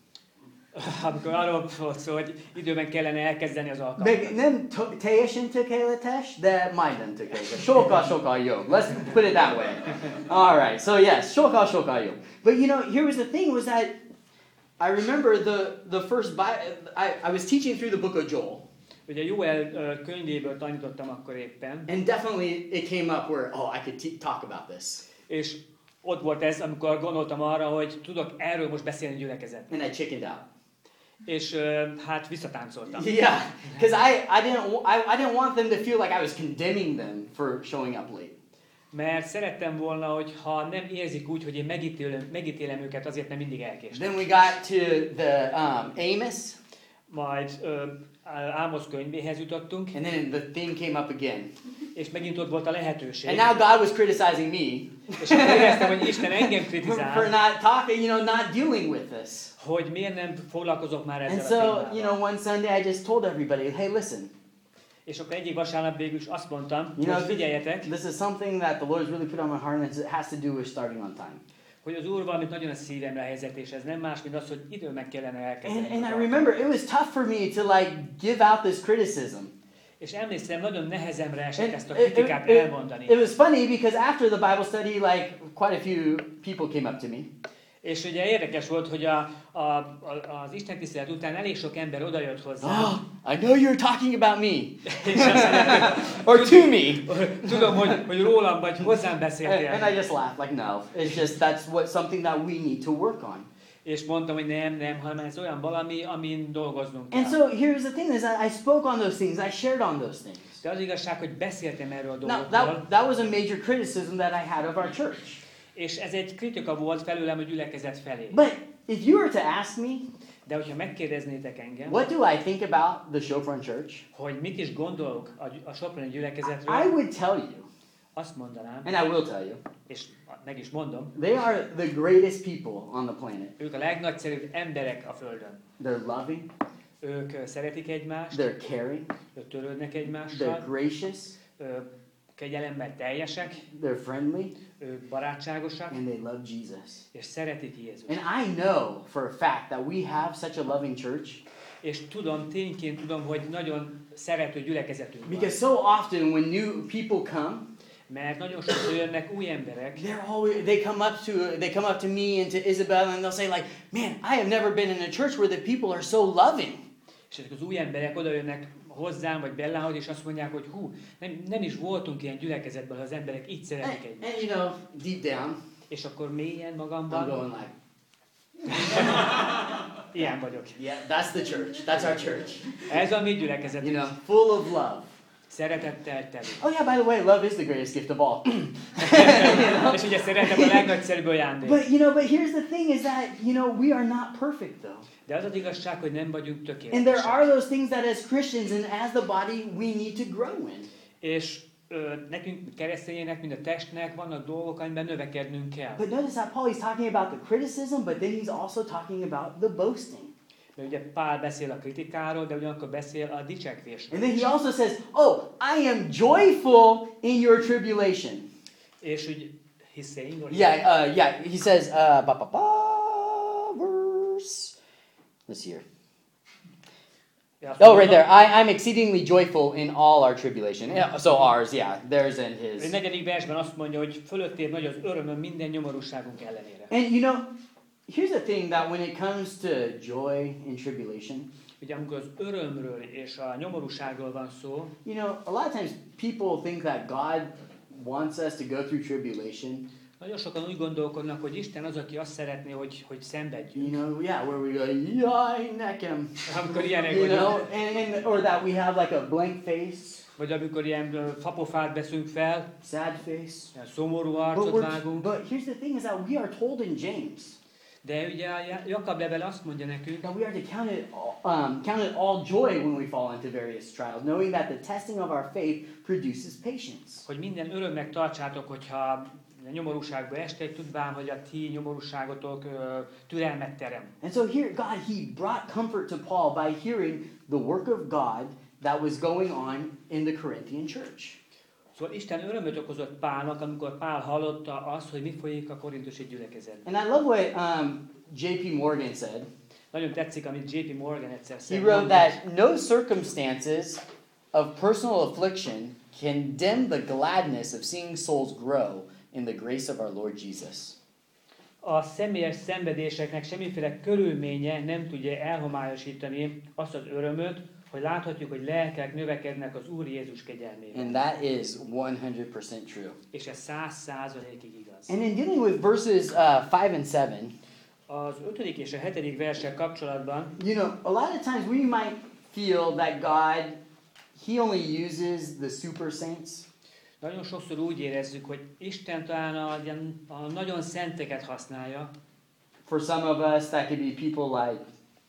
Amikor arról volt szó, hogy időben kellene elkezdeni az Meg alkalmat. nem to- teljesen tökéletes, de majdnem tökéletes. Sokkal, sokkal jobb. Let's put it that way. All right. So yes, sokkal, sokkal jobb. But you know, here was the thing: was that I remember the the first Bi- I I was teaching through the book of Joel, Ugye Joel ö, könyvéből tanítottam akkor éppen, and definitely it came up where oh, I could t- talk about this, és ott volt ez, amikor gondoltam arra, hogy tudok erről most beszélni gyülekezet. and I chickened out. És ö, hát visszatáncoltam. Yeah, because I I didn't w- I, I didn't want them to feel like I was condemning them for showing up late. Mert szerettem volna, hogy ha nem érzik úgy, hogy én megítélem, megítélem őket azért, mert mindig elkéstem. Then we got to the um, Amos, Majd ö, Ámosz könyvéhez jutottunk, and then the theme came up again. és megint ott volt a lehetőség. And now God was criticizing me És akkor éreztem, hogy Isten engem for, kritizál, for not talking, you know, not dealing with this. hogy miért nem foglalkozok már And ezzel so, a you témával. know, one Sunday I just told everybody, hey, listen, És akkor egyik vasárnap végül is azt mondtam, you know, hogy figyeljetek, this is something that the Lord's really put on my heart, and it has to do with starting on time. hogy az Úr valamit nagyon a szívemre helyezett, és ez nem más, mint az, hogy időben kellene elkezdeni. And, and az I alkalmat. remember it was tough for me to like give out this criticism. És emlékszem, nagyon nehezemre esett And ezt a it, it, kritikát it- elmondani. it was funny because after the Bible study, like quite a few people came up to me. És ugye érdekes volt, hogy a, a, a, az Isten tisztelet után elég sok ember odajött hozzá. Oh, I know you're talking about me. És azt mondja, Or to me. tudom, hogy, hogy rólam vagy hozzám And, beszéltél. and I just laughed, like, no. It's just, that's what something that we need to work on. És mondtam, hogy nem, nem, hanem ez olyan valami, amin dolgoznunk And kell. so here's the thing, is that I spoke on those things. I shared on those things. De az igazság, hogy beszéltem erről a Now, dolgokról, that, that was a major criticism that I had of our church. és ez egy kritika volt felőlem a gyülekezet felé. But if you were to ask me, De hogyha megkérdeznétek engem, what do I think about the Shofron Church? hogy mit is gondolok a, gy- a Soproni gyülekezetről, I would tell you, azt mondanám, and I will tell you, és meg is mondom, they are the greatest people on the planet. ők a legnagyszerűbb emberek a Földön. They're loving, Ők ö, szeretik egymást, they're caring, ők törődnek they're egymással, gracious, ö, kegyelemmel teljesek, they're friendly, ők barátságosak, and they love Jesus. és szeretik Jézust. And I know for a fact that we have such a loving church És tudom, tényként tudom, hogy nagyon szerető gyülekezetünk van. because so often when new people come, Mert nagyon sokszor jönnek új emberek, they're always they come up to they come up to me and to Isabel and they'll say like, "Man, I have never been in a church where the people are so loving." és ezek az új emberek oda jönnek hozzám, vagy Bellához, és azt mondják, hogy hú, nem, nem is voltunk ilyen gyülekezetben, ha az emberek így And, szeretik egymást. and you know, deep down, És akkor mélyen I'm magamban, going like, ilyen vagyok. yeah, that's the church. That's our church. Ez a mi You gyülekezetünk. know, full of love. Szeretettel teli. Oh yeah, by the way, love is the greatest gift of all. És ugye szeretem a legnagyszerűbb ajándék. But you know, but here's the thing is that, you know, we are not perfect though. De az az igazság, hogy nem vagyunk And there tökéletesek. are those things that as Christians and as the body we need to grow in. És ö, nekünk keresztényeknek, mint a testnek vannak dolgok, amiben növekednünk kell. But notice how Paul, he's talking about the criticism, but then he's also talking about the boasting. Mert ugye Pál beszél a kritikáról, de ugyanakkor beszél a dicsekvésről. And then he also says, oh, I am joyful in your tribulation. És úgy, he's saying, or Yeah, uh, yeah, he says, uh, ba, ba, ba, verse, let's see here. Ja, azt Oh, mondom, right there. I, I'm exceedingly joyful in all our tribulation. Yeah, so ours, yeah, theirs and A his. negyedik versben azt mondja, hogy fölöttébb nagy az örömöm minden nyomorúságunk ellenére. And you know, here's the thing that when it comes to joy in tribulation, Ugye amikor az örömről és a nyomorúságról van szó, you know, a lot of times people think that God wants us to go through tribulation. nagyon sokan úgy gondolkodnak, hogy Isten az, aki azt szeretné, hogy, hogy szenvedjünk. You know, yeah, where we go, jaj, nekem. Amikor ilyenek You know, vagyunk, and, and or that we have like a blank face, vagy amikor ilyen ö, fapofát veszünk fel, sad face. ilyen szomorú But, arcot we're, vágunk. but here's the thing is that we are told in James De ugye a Jakab level azt mondja nekünk, that we are to count it, all, um, count it all joy when we fall into various trials, knowing that the testing of our faith produces patience. hogy minden örömnek tartsátok, hogyha nyomorúságba estek, tudván, hogy a ti nyomorúságotok ö, türelmet terem. And so here, God, He brought comfort to Paul by hearing the work of God that was going on in the Corinthian church. Szóval Isten örömöt okozott Pálnak, amikor Pál hallotta azt, hogy mi folyik a korintusi gyülekezetben. And I love what um, J P Morgan said. Nagyon tetszik, amit J P Morgan egyszer He szép wrote mondott. that no circumstances of personal affliction can dim the gladness of seeing souls grow in the grace of our Lord Jesus. A személyes szenvedéseknek semmiféle körülménye nem tudja elhomályosítani azt az örömöt, hogy láthatjuk, hogy lelkek növekednek az Úr Jézus kegyelmében. And that is one hundred percent true. És ez száz százalékig igaz. And in dealing with verses uh, five and seven, Az ötödik és a hetedik verssel kapcsolatban, you know, a lot of times we might feel that God, He only uses the super saints. nagyon sokszor úgy érezzük, hogy Isten talán a, ilyen- a nagyon szenteket használja. For some of us, that could be people like,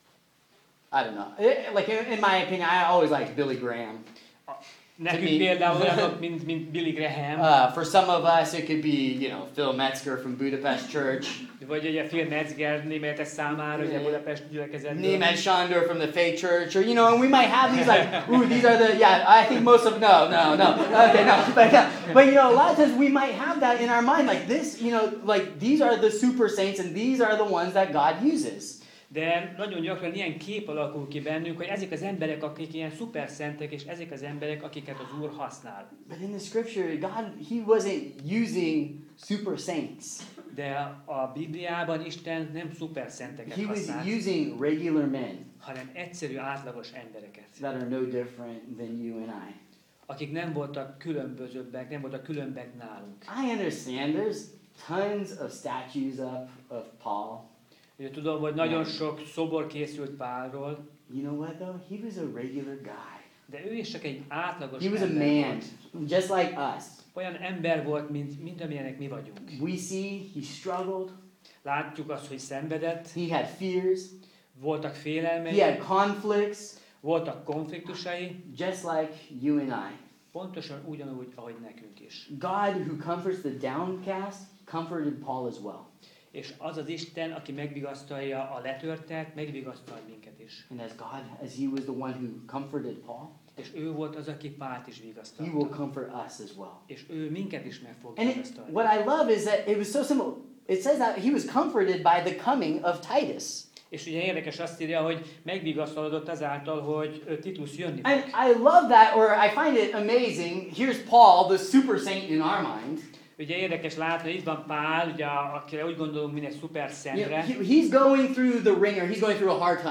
I don't know. Eh, Like in, in my opinion, I always liked Billy Graham. Nekünk mi- például olyanok, mint, mint Billy Graham, Uh, for some of us, it could be, you know, Phil Metzger from Budapest Church. vagy ugye Phil Metzger németek számára, ugye Budapest gyülekezetből. Német Sándor from the Faith Church, or you know, and we might have these like, ooh, these are the, yeah, I think most of, no, no, no, okay, no, but, yeah. But you know, a lot of times we might have that in our mind, like this, you know, like these are the super saints, and these are the ones that God uses. De nagyon gyakran ilyen kép alakul ki bennünk, hogy ezek az emberek, akik ilyen szuper szentek, és ezek az emberek, akiket az Úr használ. But in the Scripture, God, He wasn't using super saints. De a Bibliában Isten nem szuper szenteket He was használ, using regular men hanem egyszerű, átlagos embereket, that are no different than you and I. akik nem voltak különbözőbbek, nem voltak különbek nálunk. I understand there's tons of statues up of Paul. Ugye tudom, hogy nagyon sok szobor készült Pálról, You know what though? He was a regular guy. de ő is csak egy átlagos He was a ember man, volt. just like us. Olyan ember volt, mint, mint amilyenek mi vagyunk. We see he struggled. Látjuk azt, hogy szenvedett, He had fears. voltak félelmei, He had conflicts, voltak konfliktusai, just like you and I. pontosan ugyanúgy, ahogy nekünk is. God, who comforts the downcast, comforted Paul as well. És az az Isten, aki megvigasztalja a letörtet, megvigasztal minket is. And as God, as he was the one who comforted Paul, És ő volt az, aki Pált is he will vigasztalta. comfort us as well. És ő minket is meg fog And it, vigasztalni. what I love is that it was so simple. It says that he was comforted by the coming of Titus. És ugye érdekes azt írja, hogy megvigasztalodott azáltal, hogy ö, Titus jönni fog. And I love that, or I find it amazing. Here's Paul, the super saint in our mind. Ugye érdekes látni, hogy itt van Pál, ugye, akire úgy gondolunk, mint egy szuper You know, szentre, he- he's going through the ringer. He's going through a hard time.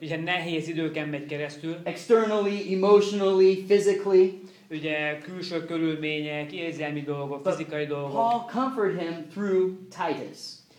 ugye nehéz időken megy keresztül, externally, emotionally, physically. ugye külső körülmények, érzelmi dolgok, fizikai dolgok. Paul comforted him through Titus.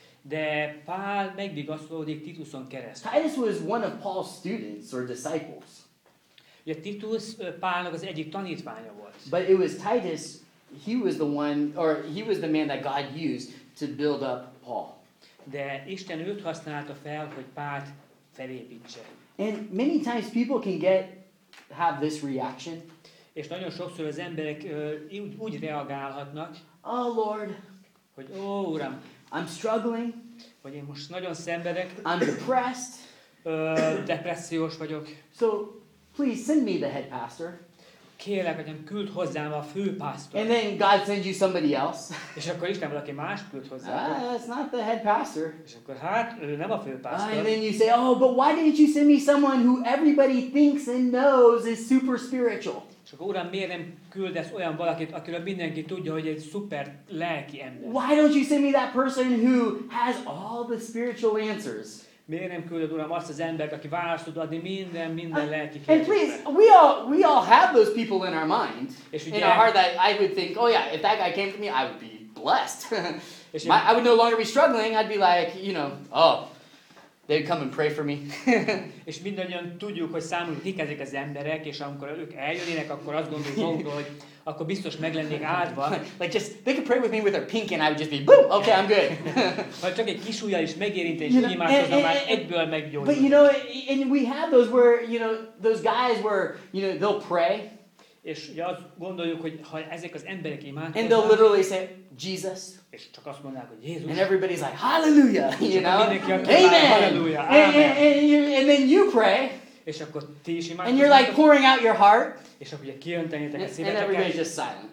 De Pál megvigasztalódik Tituson keresztül. Titus was one of Paul's students or disciples. Ugye Titus ö, Pálnak az egyik tanítványa volt. But it was Titus, he was the one, or he was the man that God used to build up Paul. De Isten őt használta fel, hogy Pált felépítse. And many times people can get, have this reaction. És nagyon sokszor az emberek ö, úgy, úgy reagálhatnak, Oh Lord, hogy ó, Uram, I'm struggling, hogy én most nagyon szenvedek, I'm depressed, ö, depressziós vagyok, so please send me the head pastor. kérlek, hogy küld hozzám a főpásztor. And then God sends you somebody else. És akkor Isten valaki más küld hozzá. Ah, that's not the head pastor. És akkor hát, ő nem a Ah, főpásztor. and then you say, oh, but why didn't you send me someone who everybody thinks and knows is super spiritual? És akkor Uram, miért nem küldesz olyan valakit, akiről mindenki tudja, hogy egy szuper lelki ember? Why don't you send me that person who has all the spiritual answers? Miért nem küldöd, Uram, azt az embert, aki választ tud adni minden, minden lelki And please, kérdésre? we all we all have those people in our mind, És in ugye- our heart that I would think, oh yeah, if that guy came to me, I would be blessed. És My, I would no longer be struggling. I'd be like, you know, oh, they'd come and pray for me. És mindannyian tudjuk, hogy számukra kik ezek az emberek, és amikor ők eljönnének, akkor azt gondoljuk magukról, hogy akkor biztos meg lennék áldva. Like just, they could pray with me with their pink, and I would just be, boom, okay, I'm good. Vagy csak egy kis ujjal is megérinteni, és You know, így imádkozom, and- már and- egyből But you meggyógyul. know, and we have those where, you know, those guys where, you know, they'll pray, És ugye azt gondoljuk, hogy ha ezek az emberek and they'll imádkoznak, literally say, Jesus. és csak azt mondják, hogy Jézus, And everybody's like, hallelujah, you know? Mindenki azt mondja, Amen. hallelujah, And, amen. and, and, you, and then you pray, és akkor ti is and you're like imádkoznak, pouring out your heart, és akkor ugye kijöntenétek a and, and everybody's szíveteket, just silent.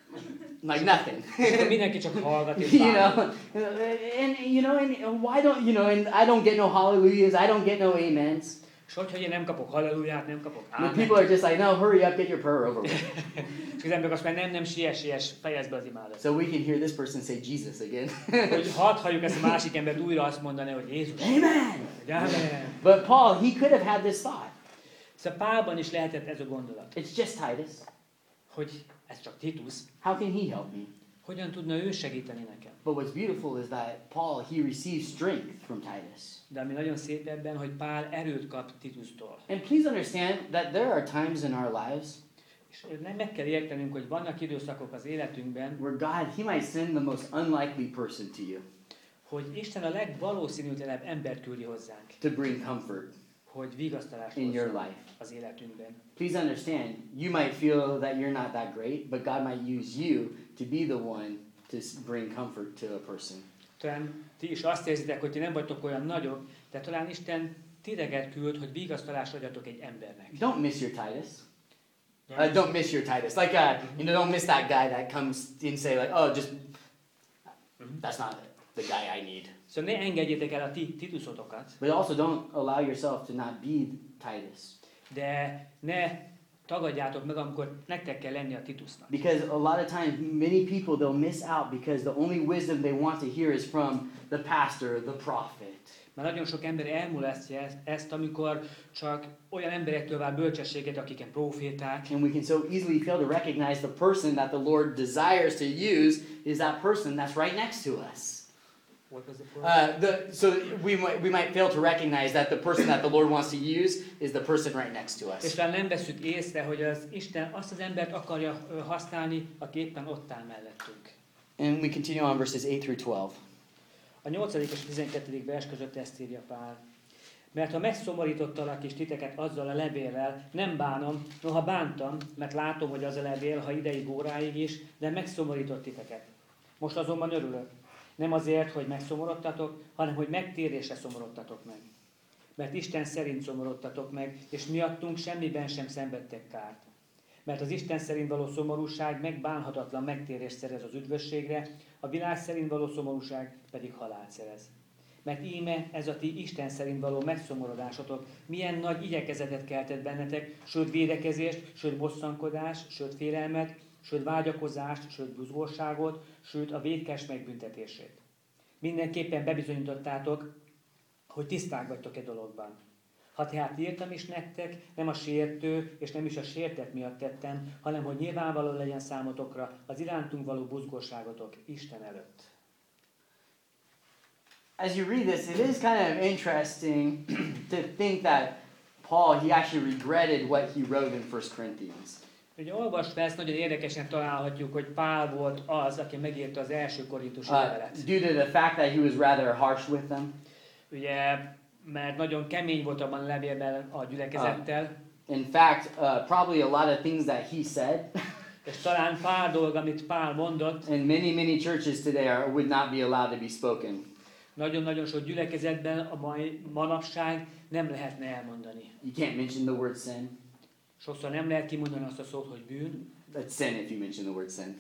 Like nothing. és akkor mindenki csak hallgat és you vár. know, and you know, and why don't you know? And I don't get no hallelujahs. I don't get no amens. És hogyha én nem kapok halleluját, nem kapok The ámen. people are just like, no, hurry up, get your prayer over with. És az emberek azt mondják, nem, nem, siess, siess, fejezd be az imádat. So we can hear this person say Jesus again. Hogy hadd halljuk ezt a másik embert újra azt mondani, hogy Jézus. Amen. Hogy amen. But Paul, he could have had this thought. Szóval Pálban is lehetett ez a gondolat, It's just Titus. hogy ez csak Titus, How can he help me? hogyan tudna ő segíteni nekem. But what's beautiful is that Paul, he receives strength from Titus. De ami nagyon szép ebben, hogy Pál erőt kap Titustól. And please understand that there are times in our lives És nem meg kell értenünk, hogy vannak időszakok az életünkben, where God, he might send the most unlikely person to you hogy Isten a legvalószínűtlenebb embert küldi hozzánk, to bring comfort hogy vigasztalást in your hozzon life. az életünkben. Please understand, you might feel that you're not that great, but God might use you to be the one to s- bring comfort to a person. Talán ti is azt érzitek, hogy ti nem vagytok olyan nagyok, de talán Isten titeket küld, hogy vigasztalást adjatok egy embernek. Don't miss your Titus. Uh, don't miss your Titus. Like, uh, you know, don't miss that guy that comes and say like, oh, just, that's not the guy I need. Szóval ne engedjétek el a ti Titusotokat, But also don't allow yourself to not be Titus. de ne tagadjátok meg, amikor nektek kell lenni a Titusnak. Because a lot of times, many people, they'll miss out because the only wisdom they want to hear is from the pastor, the prophet. Mert nagyon sok ember elmulasztja ezt, ezt, amikor csak olyan emberektől vár bölcsességet, akiken proféták, And we can so easily fail to recognize the person that the Lord desires to use is that person that's right next to us. What was the first? Uh, the, so we might, we might fail to recognize that the person that the Lord wants to use is the person right next to És us. talán nem veszük észre, hogy az Isten azt az embert akarja ö, használni, aki éppen ott áll mellettünk. And we continue on verses eight through twelve. A nyolcadik és tizenkettedik vers között ezt írja Pál. Mert ha megszomorítottalak is titeket azzal a levéllel, nem bánom, noha bántam, mert látom, hogy az a levél, ha ideig óráig is, de megszomorított titeket. Most azonban örülök. Nem azért, hogy megszomorodtatok, hanem hogy megtérésre szomorodtatok meg. Mert Isten szerint szomorodtatok meg, és miattunk semmiben sem szenvedtek kárt. Mert az Isten szerint való szomorúság megbánhatatlan megtérést szerez az üdvösségre, a világ szerint való szomorúság pedig halált szerez. Mert íme ez a ti Isten szerint való megszomorodásotok milyen nagy igyekezetet keltett bennetek, sőt védekezést, sőt bosszankodást, sőt félelmet, sőt vágyakozást, sőt buzgóságot, sőt a vétkes megbüntetését. Mindenképpen bebizonyítottátok, hogy tiszták vagytok e dologban. Ha tehát írtam is nektek, nem a sértő és nem is a sértett miatt tettem, hanem hogy nyilvánvaló legyen számotokra az irántunk való buzgóságotok Isten előtt. As you read this, it is kind of interesting to think that Paul, he actually regretted what he wrote in First Corinthians. Ugye olvasva ezt nagyon érdekesen találhatjuk, hogy Pál volt az, aki megírta az első korintusi Uh, levelet. due to the fact that he was rather harsh with them. Ugye, mert nagyon kemény volt abban a levélben a gyülekezettel, In fact, uh, probably a lot of things that he said és talán pár dolog, amit Pál mondott, in many, many churches today are, would not be allowed to be spoken. nagyon-nagyon sok gyülekezetben a mai manapság nem lehetne elmondani. You can't mention the word sin. Sokszor nem lehet kimondani azt a szót, hogy bűn. That's sin if you mention the word sin.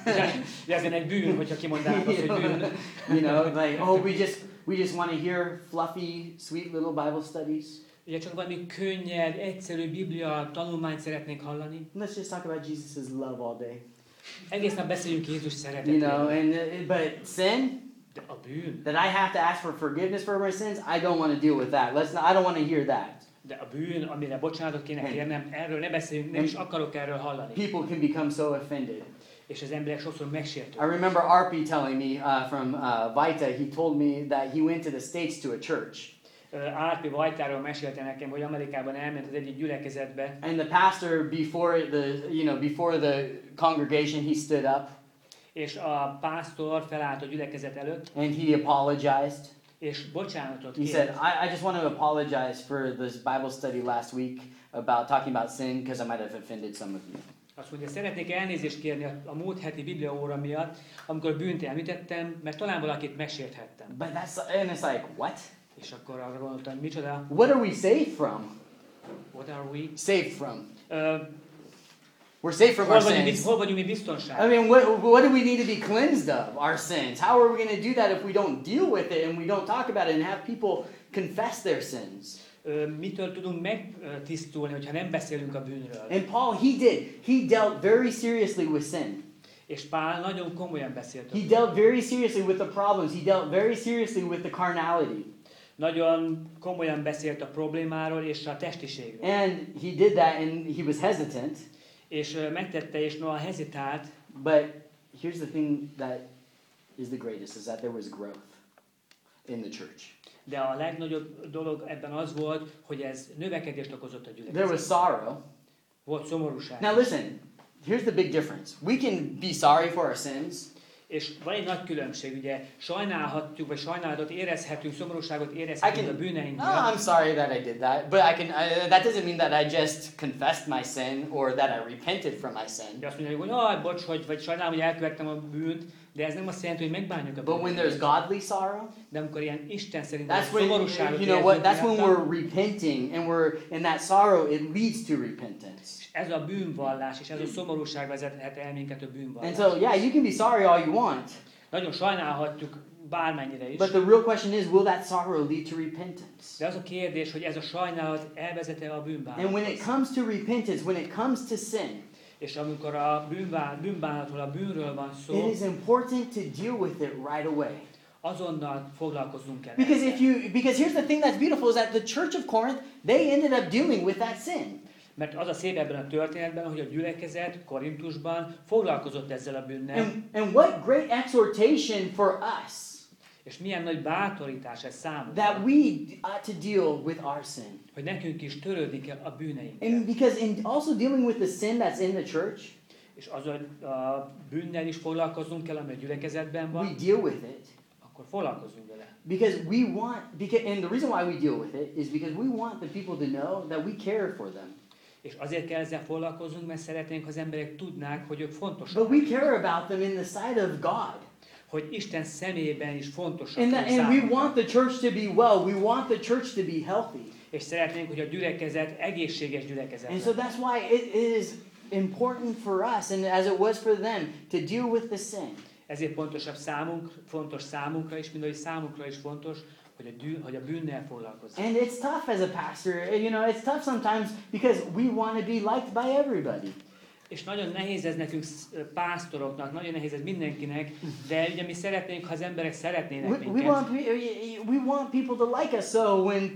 De ez egy bűn, hogyha kimondanák azt, hogy bűn. You know, like, oh, we just we just want to hear fluffy, sweet little Bible studies. Ugye csak valami könnyed, egyszerű Biblia tanulmányt szeretnénk hallani. Let's just talk about Jesus' love all day. Egész nap beszéljünk Jézus You know, szeretetéről. and uh, but sin, De a bűn, that I have to ask for forgiveness for my sins, I don't want to deal with that. Let's not, I don't want to hear that. de a bűn, amire bocsánatot kéne kérnem, erről ne beszéljünk, nem is akarok erről hallani. People can become so offended. És az emberek sokszor I megsértődik. remember Arpi telling me uh, from uh, Vita, he told me that he went to the States to a church. Árpi Vajtáról mesélte nekem, hogy Amerikában elment az egyik gyülekezetbe, And the pastor, before the, you know, before the congregation, he stood up és a pásztor felállt a gyülekezet előtt, and he apologized. és bocsánatot He said, kért. I, I just want to apologize for this Bible study last week about talking about sin because I might have offended some of you. Azt mondja, szeretnék elnézést kérni a, a múlt heti bibliaóra miatt, amikor bűnt említettem, mert talán valakit megsérthettem. But that's, and it's like, what? És akkor arra gondoltam, micsoda? What are we saved from? What are we? Saved from. Uh, We're saved from hol, our vagyunk, sins. hol vagyunk mi I biztonságban? mean, what, what do we need to be cleansed of? Our sins. How are we going to do that if we don't deal with it and we don't talk about it and have people confess their sins? Ö, mitől tudunk megtisztulni, hogyha nem beszélünk a bűnről? And Paul, he did. He dealt very seriously with sin. És Pál nagyon komolyan beszélt. a He bűnről. dealt very seriously with the problems. He dealt very seriously with the carnality. Nagyon komolyan beszélt a problémáról és a testiségről. And he did that and he was hesitant. És ö, megtette, és noha hezitált, But here's the thing that is the greatest, is that there was growth in the church. de a legnagyobb dolog ebben az volt, hogy ez növekedést okozott a There was gyülekezetben. sorrow. Volt szomorúság. Now listen, here's the big difference. We can be sorry for our sins. És van egy nagy különbség, ugye sajnálhatjuk, vagy sajnálatot érezhetünk, szomorúságot I érezhetünk a can, bűneink oh, miatt. I'm sorry that I did that, but I can. I, that doesn't mean that I just confessed my sin or that I repented from my sin. De azt mondjuk, hogy aj, bocs, hogy, vagy sajnálom, hogy elkövettem a bűnt, de ez nem azt jelenti, hogy megbánjuk a But when there's bűnt. godly sorrow, De amikor ilyen Isten szerint that's when szomorúságot you know what. érzünk That's when miattam, we're repenting, and we're and that sorrow it leads to repentance. és ez a bűnvallás, és ez a szomorúság vezethet el minket a And bűnvallás. so yeah, you can be sorry all you want, Nagyon sajnálhatjuk bármennyire is, but the real question is, will that sorrow lead to repentance? de az a kérdés, hogy ez a sajnálat elvezete a And when it bűnvállaláshoz. comes to repentance, when it comes to sin, És amikor a bűnvál, bűnbánatról, a bűnről van szó, it is important to deal with it right away. azonnal foglalkoznunk kell. Because ezzel. if you, because here's the thing that's beautiful is that the church of Corinth, they ended up dealing with that sin. Mert az a szép ebben a történetben, hogy a gyülekezet Korintusban foglalkozott ezzel a bűnnel, And, and what great exhortation for us és milyen nagy bátorítás ez számunkra, that we ought to deal with our sin. hogy nekünk is törődni kell a bűneinkkel. And because in also dealing with the sin that's in the church, És az, hogy a bűnnel is foglalkoznunk kell, ami a gyülekezetben we van, deal with it akkor foglalkozunk vele. because we want, because, and the reason why we deal with it is because we want the people to know that we care for them. És azért kell ezzel foglalkoznunk, mert szeretnénk, ha az emberek tudnák, hogy ők fontosak. But we care about them in the sight of God. Hogy Isten szemében is fontosak. And, ők that, and we számunkra. want the church to be well. We want the church to be healthy. És szeretnénk, hogy a gyülekezet egészséges gyülekezet And so legyen. that's why it is important for us, and as it was for them, to deal with the sin. Ezért pontosabb számunk, fontos számunkra is, mint ahogy számunkra is fontos, hogy a, dű, hogy a bűnnel foglalkozzunk. And it's tough as a pastor, you know, it's tough sometimes because we want to be liked by everybody. És nagyon nehéz ez nekünk pásztoroknak, nagyon nehéz ez mindenkinek, de ugye mi szeretnénk, ha az emberek szeretnének We, we, minket. want, we, we want people to like us, so when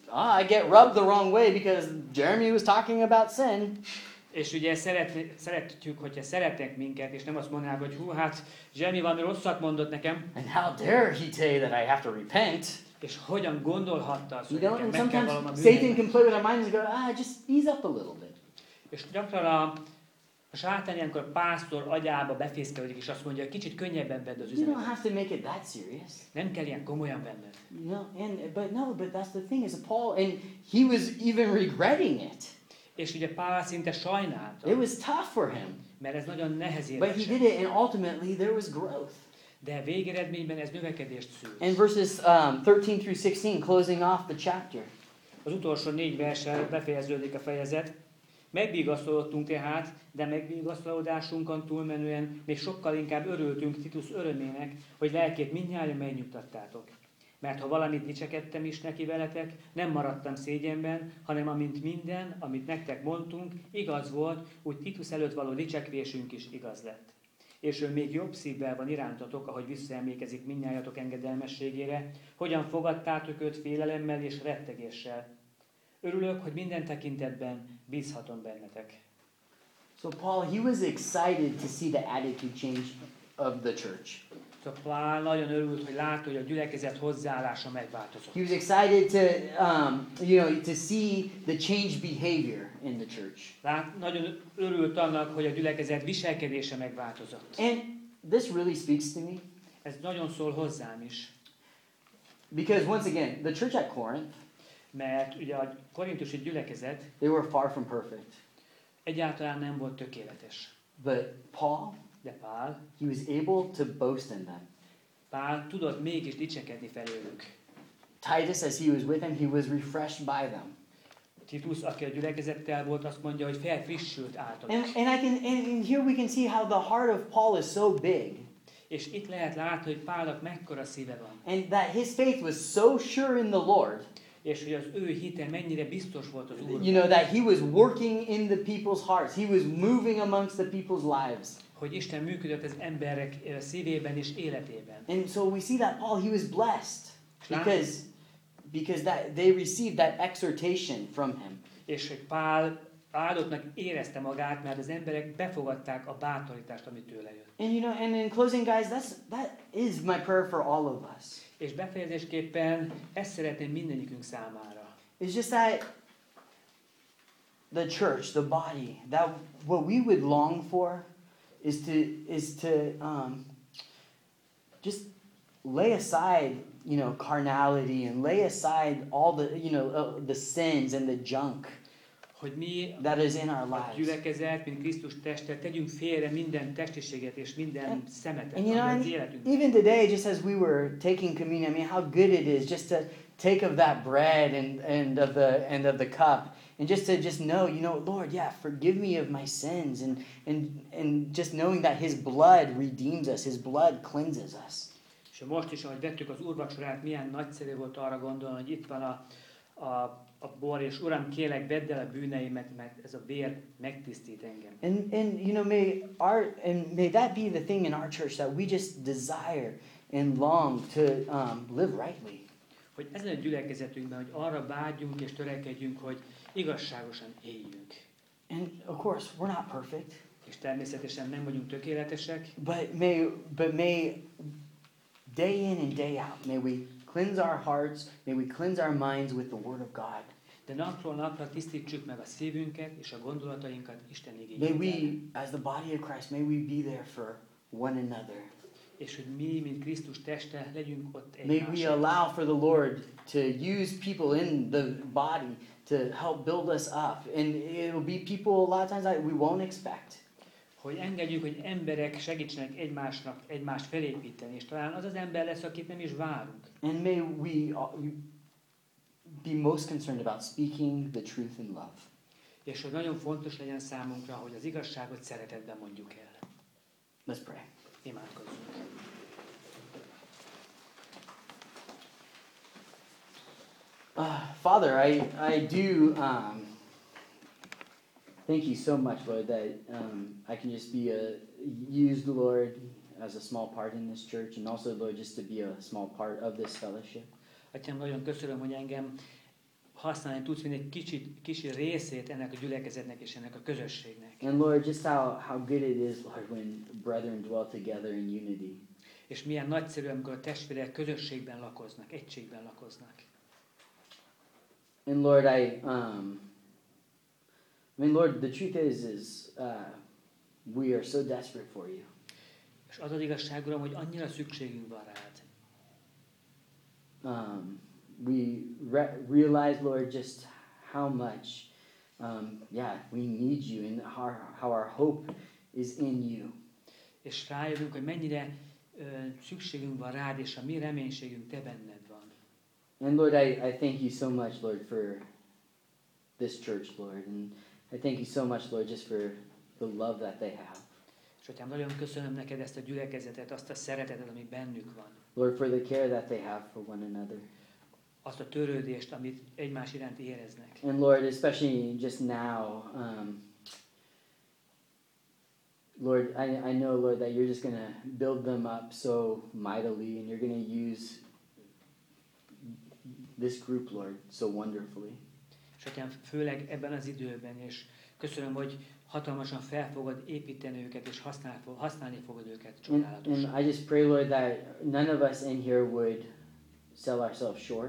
ah, I get rubbed the wrong way because Jeremy was talking about sin. És ugye szeretni, szeretjük, hogyha szeretnek minket, és nem azt mondanák, hogy hú, hát Jeremy valami rosszat mondott nekem. And how dare he tell you that I have to repent? És hogyan gondolhatta azt, You hogy know, nekem and meg kell valami sometimes Satan bűnöm. can play with our minds and go, ah, just ease up a little bit. És gyakran a, a sátán ilyenkor a pásztor agyába befészkelődik, és azt mondja, hogy kicsit könnyebben vedd az You don't üzenetet. have to make it that serious. Nem kell ilyen komolyan venned. You know, and but no, but that's the thing is that Paul, and he was even regretting it. És ugye Pál szinte sajnálta, It was tough for him, mert ez nagyon but he nehézéres. did it, and ultimately there was growth. De végeredményben ez növekedést szül. And verses um, thirteen through sixteen, closing off the chapter. Az utolsó négy verssel befejeződik a fejezet. Megvigasztalodtunk tehát, de megvigasztalódásunkon túlmenően még sokkal inkább örültünk Titus örömének, hogy lelkét mindnyájan megnyugtattátok. Mert ha valamit dicsekedtem is neki veletek, nem maradtam szégyenben, hanem amint minden, amit nektek mondtunk, igaz volt, úgy Titus előtt való dicsekvésünk is igaz lett. És ő még jobb szívvel van irántatok, ahogy visszaemlékezik mindnyájatok engedelmességére, hogyan fogadtátok őt félelemmel és rettegéssel. Örülök, hogy minden tekintetben bízhatom bennetek. So Paul, he was excited to see the attitude change of the church. Szóval Pál nagyon örült, hogy látta, hogy a gyülekezet hozzáállása megváltozott. He was excited to, um, you know, to see the changed behavior in the church. Lát, nagyon örült annak, hogy a gyülekezet viselkedése megváltozott. And this really speaks to me Ez nagyon szól hozzám is. because once again, the church at Corinth, Mert ugye a korintusi gyülekezet they were far from perfect. egyáltalán nem volt tökéletes. But Paul, De Pál, he was able to boast in them. Pál tudott mégis dicsekedni felőlük. Titus, as he was with them, he was refreshed by them. Titus, aki a gyülekezettel volt, azt mondja, hogy felfrissült által. And, and I can, and, and here we can see how the heart of Paul is so big, És itt lehet látni, hogy Pálnak mekkora szíve van. and that his faith was so sure in the Lord. És hogy az ő hite mennyire biztos volt az Úrban. You know, that he was working in the people's hearts. He was moving amongst the people's lives. Hogy Isten működött az emberek eh, szívében és életében. And so we see that Paul, he was blessed because, because that they received that exhortation from him. És hogy Pál áldottnak érezte magát, mert az emberek befogadták a bátorítást, amit tőle jött. And you know, and in closing, guys, that's that is my prayer for all of us. És befejezésképpen ezt szeretném mindegyikünk számára. It's just that the church, the body, that what we would long for is to is to um, just lay aside, you know, carnality and lay aside all the, you know, uh, the sins and the junk Hogy mi that is in our a lives. gyülekezet, mint Krisztus teste, tegyünk félre minden testiséget és minden szemetet, And you know, ami and az életünk. even today, just as we were taking communion, I mean, how good it is just to take of that bread and, and of the and of the cup, and just to just know, you know, Lord, yeah, forgive me of my sins, and and and just knowing that His blood redeems us, His blood cleanses us. És most is, ahogy vettük az úrvacsorát, milyen nagyszerű volt arra gondolni, hogy itt van a, a, a bor, és Uram, kérlek, vedd el a bűneimet, mert ez a vér megtisztít engem. And and you know, may our and may that be the thing in our church, that we just desire and long to um, live rightly. Hogy ezen a gyülekezetünkben, hogy arra vágyjunk és törekedjünk, hogy igazságosan éljünk. And of course, we're not perfect, És természetesen nem vagyunk tökéletesek, but may but may day in and day out, may we cleanse our hearts, may we cleanse our minds with the Word of God. de napról napra tisztítsuk meg a szívünket és a gondolatainkat Isten May igényével. we, as the body of Christ, may we be there for one another. És hogy mi, mint Krisztus teste, legyünk ott May we egymásért. allow for the Lord to use people in the body to help build us up. And it'll be people a lot of times that we won't expect. Hogy engedjük, hogy emberek segítsenek egymásnak, egymást felépíteni, és talán az az ember lesz, akit nem is várunk. And may we uh, be most concerned about speaking the truth in love. És hogy nagyon fontos legyen számunkra, hogy az igazságot szeretetben mondjuk el. Let's pray. Imádkozzunk. Uh, Father, I, I do um, thank you so much, Lord, that um, I can just be a, used, Lord, as a small part in this church, and also, Lord, just to be a small part of this fellowship. Atyám, nagyon köszönöm, hogy engem használni tudsz mindegy kicsit, kicsi részét ennek a gyülekezetnek és ennek a közösségnek. And Lord, just how, how good it is, Lord, when brethren dwell together in unity. És milyen nagyszerű, amikor a testvérek közösségben lakoznak, egységben lakoznak. And Lord, I, um, I mean, Lord, the truth is, is uh, we are so desperate for you. És az az igazság, Uram, hogy annyira szükségünk van rád. Um, we re- realize, Lord, just how much, um, yeah, we need you, and how, how our hope is in you. És rájövünk, hogy mennyire ö, szükségünk van rád, és a mi reménységünk te benned van. And Lord, I, I thank you so much, Lord, for this church, Lord, and I thank you so much, Lord, just for the love that they have. És Atyám, nagyon köszönöm neked ezt a gyülekezetet, azt a szeretetet, ami bennük van. Lord, for the care that they have for one another. Azt a törődést, amit egymás iránt éreznek. And Lord, especially just now, um, Lord, I, I know, Lord, that you're just going to build them up so mightily, and you're going to use this group, Lord, so wonderfully. És Atyám, főleg ebben az időben, és köszönöm, hogy hatalmasan fel fogod építeni őket, és használ, használni fogod őket And, csodálatosan. and I just pray, Lord, that none of us in here would sell ourselves short.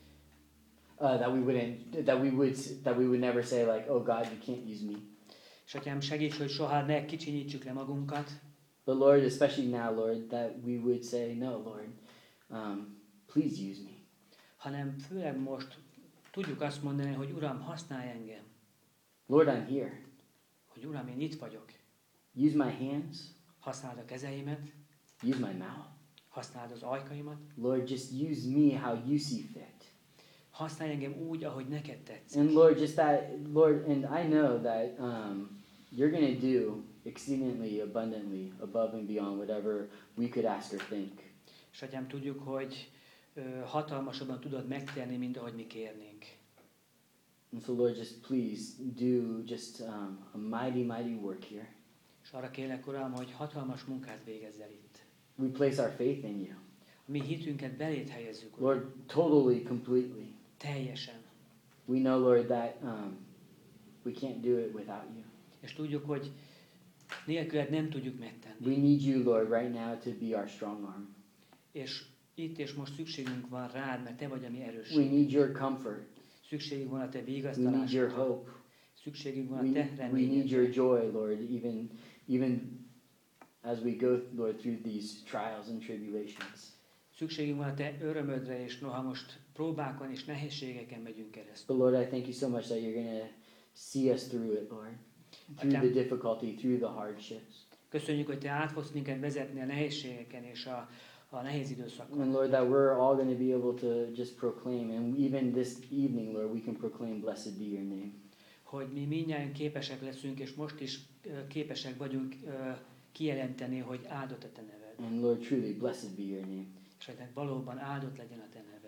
Uh, that we wouldn't, that we would, that we would never say like, "Oh God, you can't use me." És Atyám, segíts, hogy soha ne kicsinyítsük le magunkat, But Lord, especially now, Lord, that we would say, "No, Lord, um, please use me." hanem főleg most tudjuk azt mondani, hogy Uram, használj engem. Lord, I'm here. Hogy Uram, én itt vagyok. Use my hands. Használd a kezeimet, Use my mouth. használd az ajkaimat, Lord, just use me how you see fit. használj engem úgy, ahogy neked tetszik. And Lord, just that, Lord, and I know that um, you're going to do exceedingly abundantly above and beyond whatever we could ask or think. És Atyám, tudjuk, hogy ö, hatalmasabban tudod megtenni, mint ahogy mi kérnénk. And so, Lord, just please do just um, a mighty, mighty work here. És arra kérlek, Uram, hogy hatalmas munkát végezzel itt. We place our faith in you. A mi hitünket belét helyezzük, Uram. Lord, totally, completely. Teljesen. We know, Lord, that um, we can't do it without you. És tudjuk, hogy nélküled nem tudjuk megtenni. We need you, Lord, right now to be our strong arm. És itt és most szükségünk van rád, mert te vagy a mi We erősségünk. need your comfort. Szükségünk van a te We need your vigasztalásodra. hope. Szükségünk van We, a te we need reményedre. your joy, Lord, even, even as we go, Lord, through these trials and tribulations. Szükségünk van a te örömödre, és noha most próbákon és nehézségeken megyünk keresztül. But Lord, I thank you so much that you're going to see us through it, Lord. Through Atyám, the difficulty, through the hardships. köszönjük, hogy te át fogsz minket vezetni a nehézségeken és a, a nehéz időszakon. And Lord, that we're all going to be able to just proclaim, and even this evening, Lord, we can proclaim, blessed be your name. Hogy mi mindjárt képesek leszünk, és most is ö, képesek vagyunk ö, kijelenteni, hogy áldott a te neved. And Lord, truly, blessed be your name. És hogy valóban áldott legyen a te neved.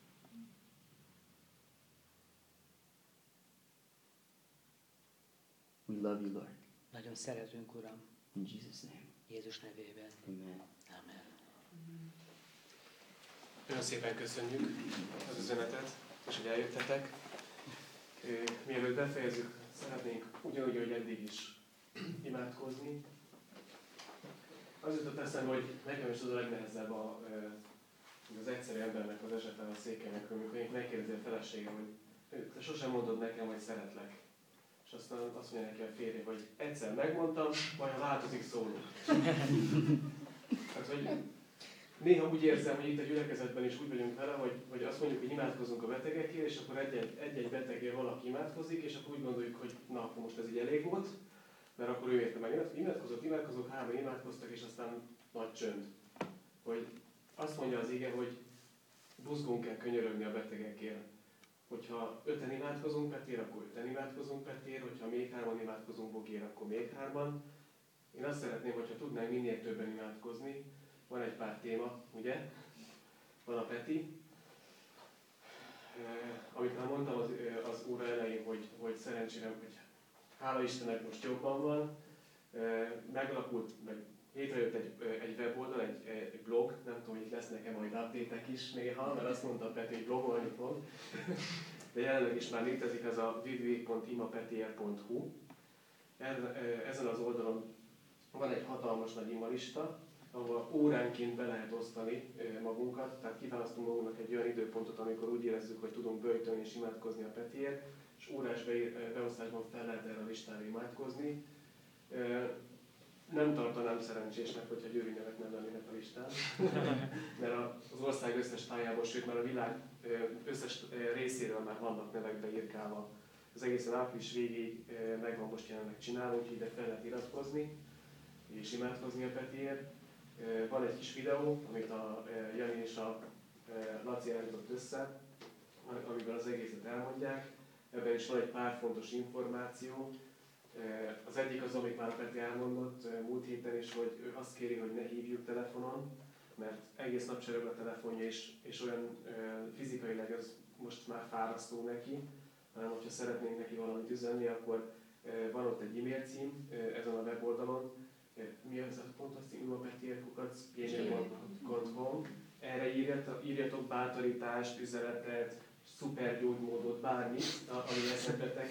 We love you, Lord. Nagyon szeretünk, Uram, In Jesus' name, Jézus nevében. amen. Amen. Nagyon szépen köszönjük az üzenetet, és hogy eljöttetek. Ö, Mielőtt befejezzük, szeretnénk ugyanúgy, hogy eddig is imádkozni. Az jutott eszembe, hogy nekem is az a legnehezebb a, az egyszerű embernek az esete a székelynek, amikor én megkérdezi a felesége, hogy te sosem mondod nekem, hogy szeretlek. És aztán azt mondja neki a férje, hogy egyszer megmondtam, majd ha változik, szólunk. Hát, hogy néha úgy érzem, hogy itt a gyülekezetben is úgy vagyunk vele, hogy, hogy azt mondjuk, hogy imádkozunk a betegekért, és akkor egy-egy, egy-egy betegért valaki imádkozik, és akkor úgy gondoljuk, hogy na, akkor most ez így elég volt, mert akkor ő érte meg. Imádkozott, imádkozott, hárman imádkoztak, és aztán nagy csönd. Hogy azt mondja az ige, hogy buzgón kell könyörögni a betegekért. Hogyha öten imádkozunk Petér, akkor öten imádkozunk Petér, hogyha még hárman imádkozunk Bogiért, akkor még hárman. Én azt szeretném, hogyha tudnánk minél többen imádkozni. Van egy pár téma, ugye? Van a Peti. Amit már mondtam az, az óra elején, hogy, hogy szerencsére, hogy hála Istennek most jobban van. Megalakult, meg létrejött egy, egy weboldal, egy, egy blog, nem tudom, hogy lesz nekem majd update blogolnétek is néha, mert azt mondta Peti, hogy blogolni fog. De jelenleg is már létezik ez a double-u double-u double-u pont imapetier pont hu. Ezen az oldalon van egy hatalmas nagy imalista, ahol óránként be lehet osztani magunkat, tehát kiválasztunk magunknak egy olyan időpontot, amikor úgy érezzük, hogy tudunk böjtölni és imádkozni a Petiért, és órás beosztásban fel lehet erre a listára imádkozni. Nem tartanám szerencsésnek, hogyha győri nevek nem lennének a listán, mert az ország összes tájából, sőt már a világ összes részéről már vannak nevek beírkálva. Az egészen április végéig megvan most jelenleg csinálva, úgyhogy ide fel lehet iratkozni és imádkozni a Petiért. Van egy kis videó, amit a Jani és a Laci állított össze, amiben az egészet elmondják. Ebben is van egy pár fontos információ. Az egyik az, amit már Peti elmondott múlt héten is, hogy ő azt kéri, hogy ne hívjuk telefonon, mert egész nap csörög a telefonja, és, és olyan fizikailag ez most már fárasztó neki, hanem hogyha szeretnénk neki valamit üzenni, akkor van ott egy e-mail cím ezen a weboldalon, mi az a pont azt imapetier kukac gmail pont com. Erre írjatok, írjatok bátorítást, üzenetet, szuper gyógymódot, bármit, ami eszebetek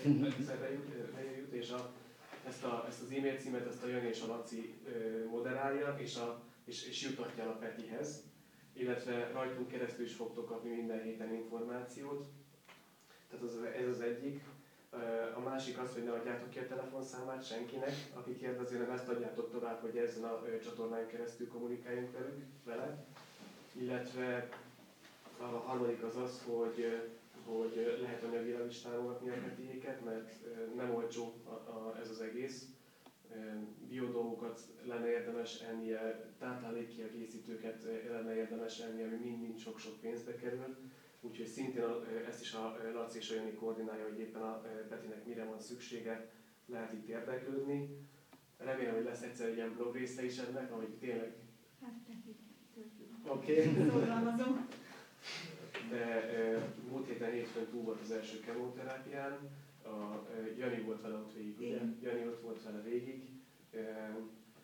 jut, és a, ezt, a, ezt az e-mail címet, ezt a Jani és a Laci moderálja, és, a, és, és jutatja el a Petihez, illetve rajtunk keresztül is fogtok kapni minden héten információt. Tehát az, ez az egyik. A másik az, hogy ne adjátok ki a telefonszámát senkinek, aki kérdezi, hanem ezt adjátok tovább, hogy ezen a csatornán keresztül kommunikáljunk velük, vele. Illetve a harmadik az az, hogy, hogy lehet anyagilag is támogatni a Petiéket, mert nem olcsó a, a, ez az egész. Biodolgokat lenne érdemes ennie, táplálékkiegészítőket lenne érdemes ennie, ami mind-mind sok-sok pénzbe kerül. Úgyhogy szintén ezt is a Laci és a Jani koordinálja, hogy éppen a Petinek mire van szüksége, lehet itt érdeklődni. Remélem, hogy lesz egyszer egy ilyen blog része is ennek, ahogy tényleg... Hát Petit töltjük. Oké. Okay. Szorgalmazom. De e, múlt héten hétfőn túl volt az első kemoterápián, a e, Jani volt vele ott végig, ugye? Jani ott volt vele végig. E,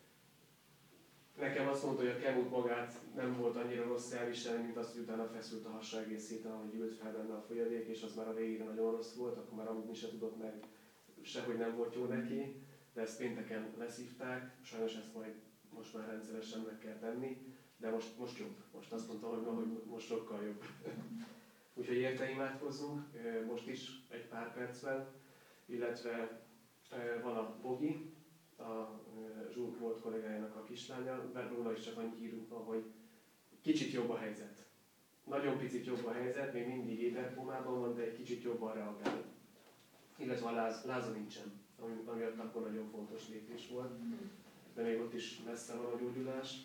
Nekem azt mondta, hogy a kemót magát nem volt annyira rossz elviselni, mint azt, hogy utána feszült a hasa egész héten, ahogy ült fel benne a folyadék, és az már a végére nagyon rossz volt, akkor már amúgy se tudott meg, sehogy nem volt jó neki, de ezt pénteken leszívták, sajnos ezt majd most már rendszeresen meg kell tenni, de most, most jobb. Most azt mondta, hogy, ma, hogy most sokkal jobb. Úgyhogy érte imádkozzunk, most is egy pár percben, illetve van a Bogi, a Zsúk volt kollégájának a kislánya, róla is csak annyi hírunk van, hogy kicsit jobb a helyzet. Nagyon picit jobb a helyzet, még mindig éterkómában van, de egy kicsit jobban reagál. Illetve a láz, láza nincsen, ami, ami akkor nagyon fontos lépés volt, de még ott is messze van a gyógyulás.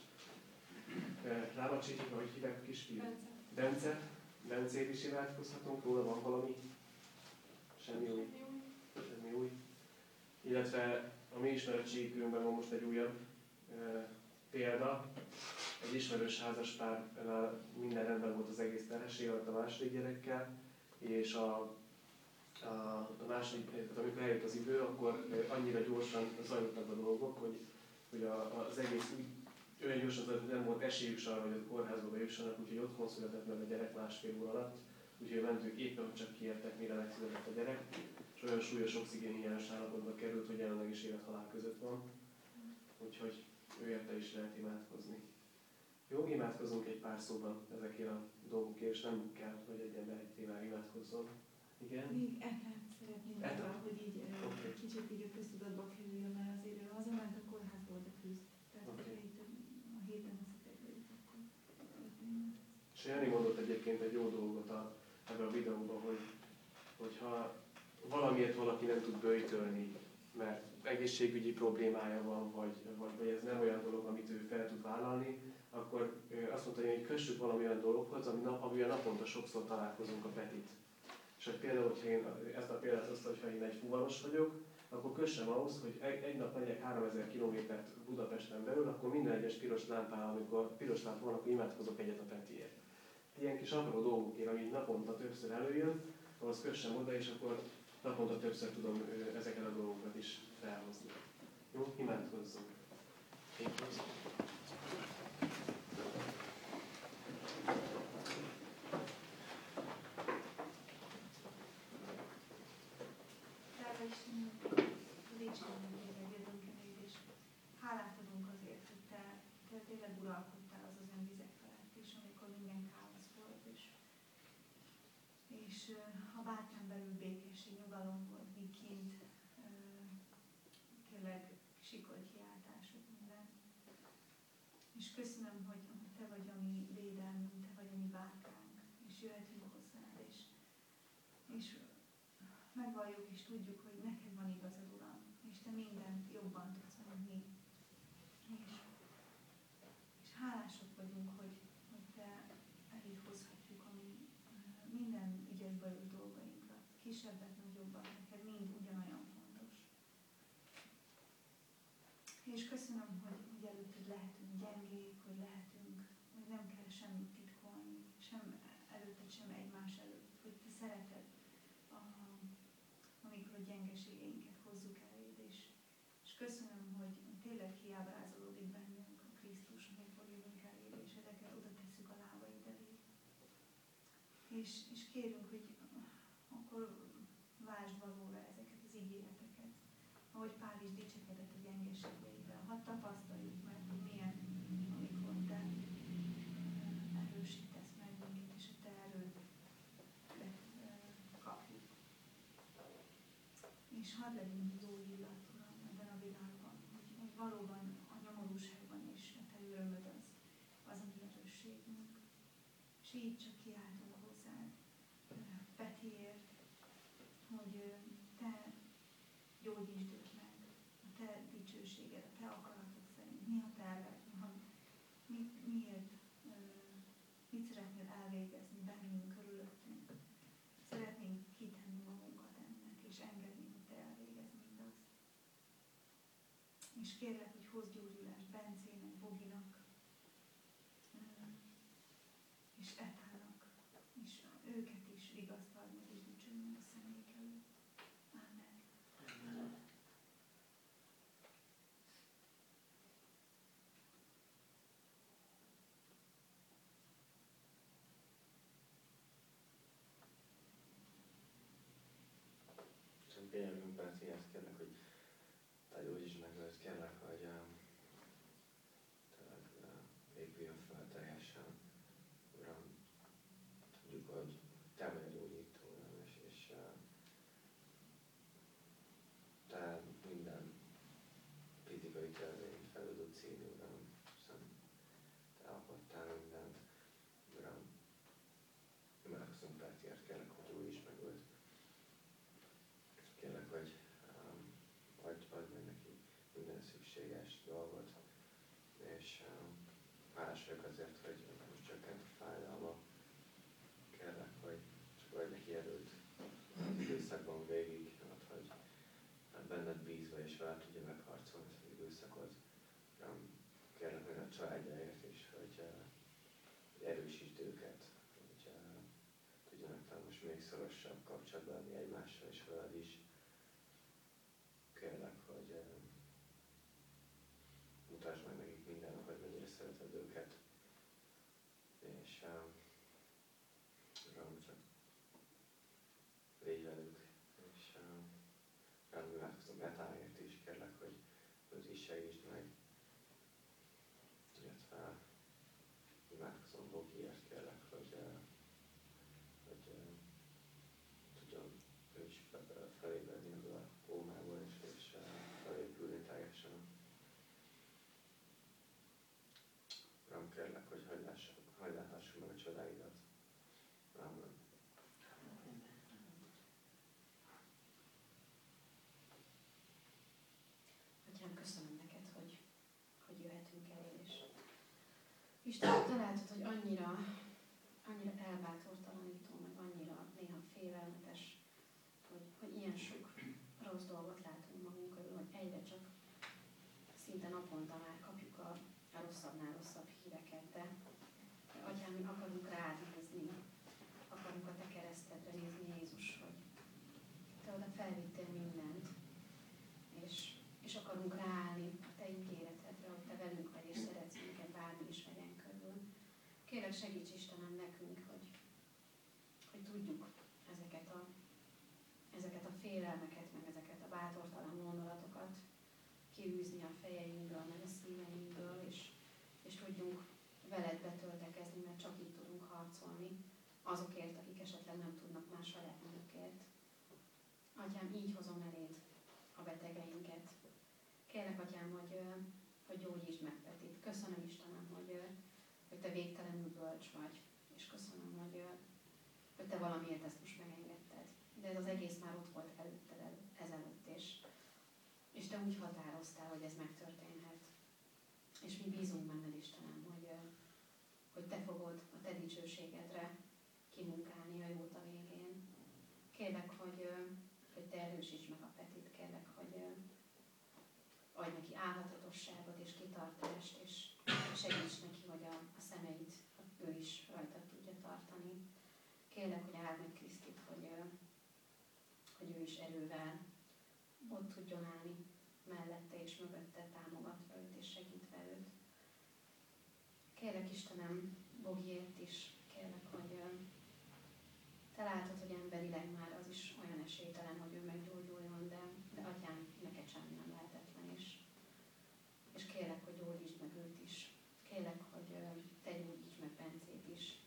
Rávacsétik, ahogy hívják a kisfiú? Bence. Bencét is imádkozhatunk, róla van valami? Semmi új. Semmi új. Illetve a mi ismeretségünkben van most egy újabb e, példa. Egy ismerős házaspárnál minden rendben volt az egész terhesség alatt a második gyerekkel, és a, a, a második, tehát amikor eljött az idő, akkor annyira gyorsan zajlottak a dolgok, hogy, hogy a, az egész úgy olyan gyorsan zajlott, hogy nem volt esélyük arra, hogy a kórházba bejussanak, úgyhogy otthon született meg a gyerek másfél óra alatt, úgyhogy a mentők éppen csak kiértek, mire megszületett a gyerek, és olyan súlyos oxigénhiányos állapotba került, hogy jelenleg is élet-halál között van. Úgyhogy ő érte is lehet imádkozni. Jó, imádkozunk egy pár szóban ezekért a dolgokért, és nem kell, hogy egy ember egy témára imádkozzon. Igen? Még Etát szeretném Eta? arra, hogy így Okay. egy kicsit így a köztudatba kerüljön, mert azért ő hazament a kórházba oda küzd. Tehát Okay. okay. a héten összekerüljük, akkor És Jani mondott egyébként egy jó dolgot a, ebben a videóban, hogy, hogyha valamiért valaki nem tud böjtölni, mert egészségügyi problémája van, vagy, vagy, vagy ez nem olyan dolog, amit ő fel tud vállalni, akkor azt mondta, hogy kössük valami olyan dologhoz, ami nap, amivel naponta sokszor találkozunk a Petit. És hogy például, hogyha én ezt a példát azt, hogyha én egy fuvaros vagyok, akkor kössem ahhoz, hogy egy, egy nap megyek háromezer kilométert Budapesten belül, akkor minden egyes piros lámpán, amikor piros lámpa van, akkor imádkozok egyet a Petiért. Ilyen kis apró dolgokért, ami naponta többször előjön, ahhoz kössem oda, és akkor naponta többször tudom ezeket a dolgokat is felhozni. Jó? Imádkozzunk. és a bárkán belül békesség, nyugalom volt, míg kint tényleg sikoly kiáltások minden. És köszönöm, hogy te vagy a mi védelmünk, te vagy a mi bárkánk, és jöhetünk hozzád, és, és megvalljuk és tudjuk, hogy neked van igazad, Uram, és te mindent jobban tudsz, mint mi. És, és hálások vagyunk, hogy, hogy te eléd hozhatjuk a mi minden ügyes bajos dolgainkat, kisebbet, nagyobbat, neked mind ugyanolyan fontos. És köszönöm, hogy, hogy előtted lehetünk gyengék, hogy lehetünk, hogy nem kell semmit titkolni, sem előtted, sem egymás előtt, hogy te szereted, a, amikor a gyengeségeinket hozzuk eléd, és, és köszönöm, hogy tényleg kiábrázolódik bennünk a Krisztus, amikor jövünk eléd, és ezeket oda tesszük a lábaid elé. És, és kérünk, hogy akkor váltsd valóra ezeket az ígéreteket, ahogy Pál is dicsekedett a gyengeségeivel. Hadd tapasztaljuk meg, hogy milyen, amikor te erősítesz meg minket, és a te erődet kapjuk. És hadd legyünk jó illat, Uram, ebben a világban, hogy, hogy valóban a nyomorúságban is a te örömöd az, az a mi erősségünk. És így csak kiáltunk hozzád, Petiért, hogy te gyógyítsd őt meg, a te dicsőséged, a te akaratod szerint, mi a terved, mi, miért, mit szeretnél elvégezni bennünk, körülöttünk. Szeretnénk kitenni magunkat ennek, és engedni, hogy te elvégezd mindazt. És kérlek, hogy hozz gyógyulást Bencének, Boginak, és Etának, és őket is vigasztald meg, és dicsőjön a személyek előtt. Amen. Amen. Csak kényelmünk percéhez kérlek, hogy te gyógyítsd meg őt, kérlek, hogy um, tényleg uh, épüljön fel teljesen. Uram, tudjuk, hogy te vagy a gyógyító, Uram, és, és uh, te minden fizikai törvényt felül tudsz írni, Uram, hiszen te alkottál mindent. Uram, imádkozunk Petiért, kérlek, hogy gyógyítsd meg őt. Kérlek, hogy um, adj, adj meg neki minden szükséges dolgot, és um, hálás vagyok azért, hogy most csökkent a fájdalma. Kérlek, hogy csak adj neki erőt az időszakban végig, hát, hogy benned bízva és vele tudja megharcolni ezt az időszakot. Um, kérlek meg a családjáért is, hogy, uh, hogy erősítsd őket, hogy uh, tudjanak talán most még szorosabb kapcsolatban lenni egymással és veled is. Kérlek, hogy uh, mutasd meg nekik mindennek, hogy mennyire szereted őket. És uh, Uram, csak légy velük. És uh, Uram, imádkozom Etáért is, kérlek, hogy őt is segítsd meg. Illetve imádkozom Bogiért, kérlek, hogy, uh, hogy uh, tudjon ő is felébredni ebből a kómából, és, és uh, felépülni teljesen. Uram, kérlek, hogy hagyd láthassuk meg a csodáidat. Amen. Atyám, köszönöm neked, hogy, hogy jöhetünk el, és Isten, te látod, hogy annyira, annyira elbátortalanító, meg annyira néha félelmetes, hogy, hogy ilyen sok rossz dolgot látunk magunk körül, hogy egyre csak szinte naponta már kapjuk a, a rosszabbnál rosszabb híreket, de Atyám, mi akarunk rád nézni, akarunk a te keresztedre nézni, Jézus, hogy te oda felvittél mindent, és, és akarunk ráállni a te ígéretedre, hogy te velünk vagy, és szeretsz minket, bármi is vegyen körül. Kérlek, segíts Istenem nekünk, hogy, hogy tudjuk ezeket a, ezeket a félelmeket, meg ezeket a bátortalan gondolatokat kiűzni a fejeinkből, meg a szíveinkből, és, és tudjunk veled betöltekezni, mert csak így tudunk harcolni azokért, akik esetleg nem tudnak más saját magukért. Atyám, így hozom eléd a betegeinket. Kérlek, Atyám, hogy, hogy gyógyítsd meg Petit. Köszönöm, Istenem, hogy, hogy Te végtelenül bölcs vagy, és köszönöm, hogy, hogy Te valamiért ezt most megengedted. De ez az egész már ott volt előtted el, ezelőtt, és, és Te úgy határoztál, hogy ez megtörténhet. És mi bízunk benned, Istenem, hogy, hogy Te fogod a Te dicsőségedre kimunkálni a jót a végén. Kérlek, hogy, hogy Te erősíts meg a Petit, kérlek, hogy adj neki álhatatosságot és kitartást, és segíts neki, hogy a, a szemeit ő is rajta tudja tartani. Kérlek, hogy áld meg Krisztit, hogy, hogy ő is erővel ott tudjon állni mellette és mögötte, támogatva őt és segítve őt. Kérlek, Istenem, Bogiért is, kérlek, hogy Te látod, hogy emberileg már az is olyan esélytelen, hogy ő meggyógyuljon, de, de Atyám, neked semmi nem lehetetlen is. És kérlek, hogy gyógyítsd meg őt is. Kérlek, hogy Te gyógyítsd meg Bencét is.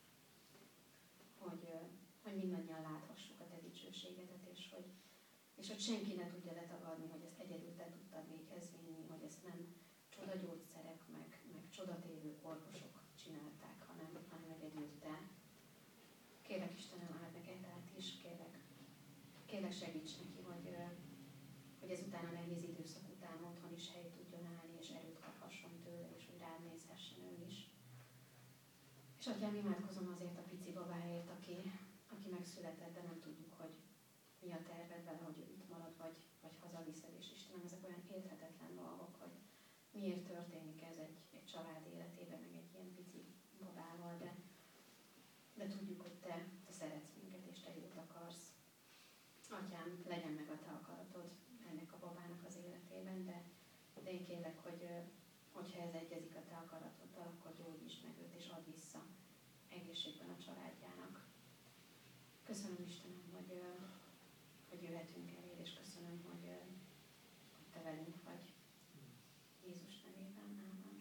Hogy, hogy mindannyian láthassuk a Te dicsőségedet, és hogy, és hogy senki ne tudja letagadni, hogy ezt egyedül Te tudtad véghez vinni, hogy ezt nem csodagyógyszerek, meg, meg csodatévő orvosok csinálták, hanem, hanem egyedül Te. Kérlek, Istenem, áld meg Etát is, kérlek, kérlek segíts neki, hogy, hogy ezután a nehéz időszak után otthon is helyt tudjon állni, és erőt kaphasson tőle, és hogy rád nézhessen ő is. És Atyám, imádkozom azért a pici babáért, aki, aki megszületett, de nem tudjuk, hogy mi a terved vele, hogy ő itt marad, vagy, vagy hazaviszed, és Istenem, ezek olyan érthetetlen dolgok, hogy miért történik ez egy, egy család életében, meg egy ilyen pici babával, de, de tudjuk, hogy te, te szeretsz minket, és Te jót akarsz. Atyám, legyen meg a Te akaratod ennek a babának az életében, de, de én kérlek, hogy hogyha ez egyezik a Te akaratoddal, akkor gyógyítsd meg őt, és add vissza egészségben a családjának. Köszönöm, Istenem, hogy, hogy jöhetünk eléd, és köszönöm, hogy, hogy Te velünk vagy. Jézus nevében. Ámen.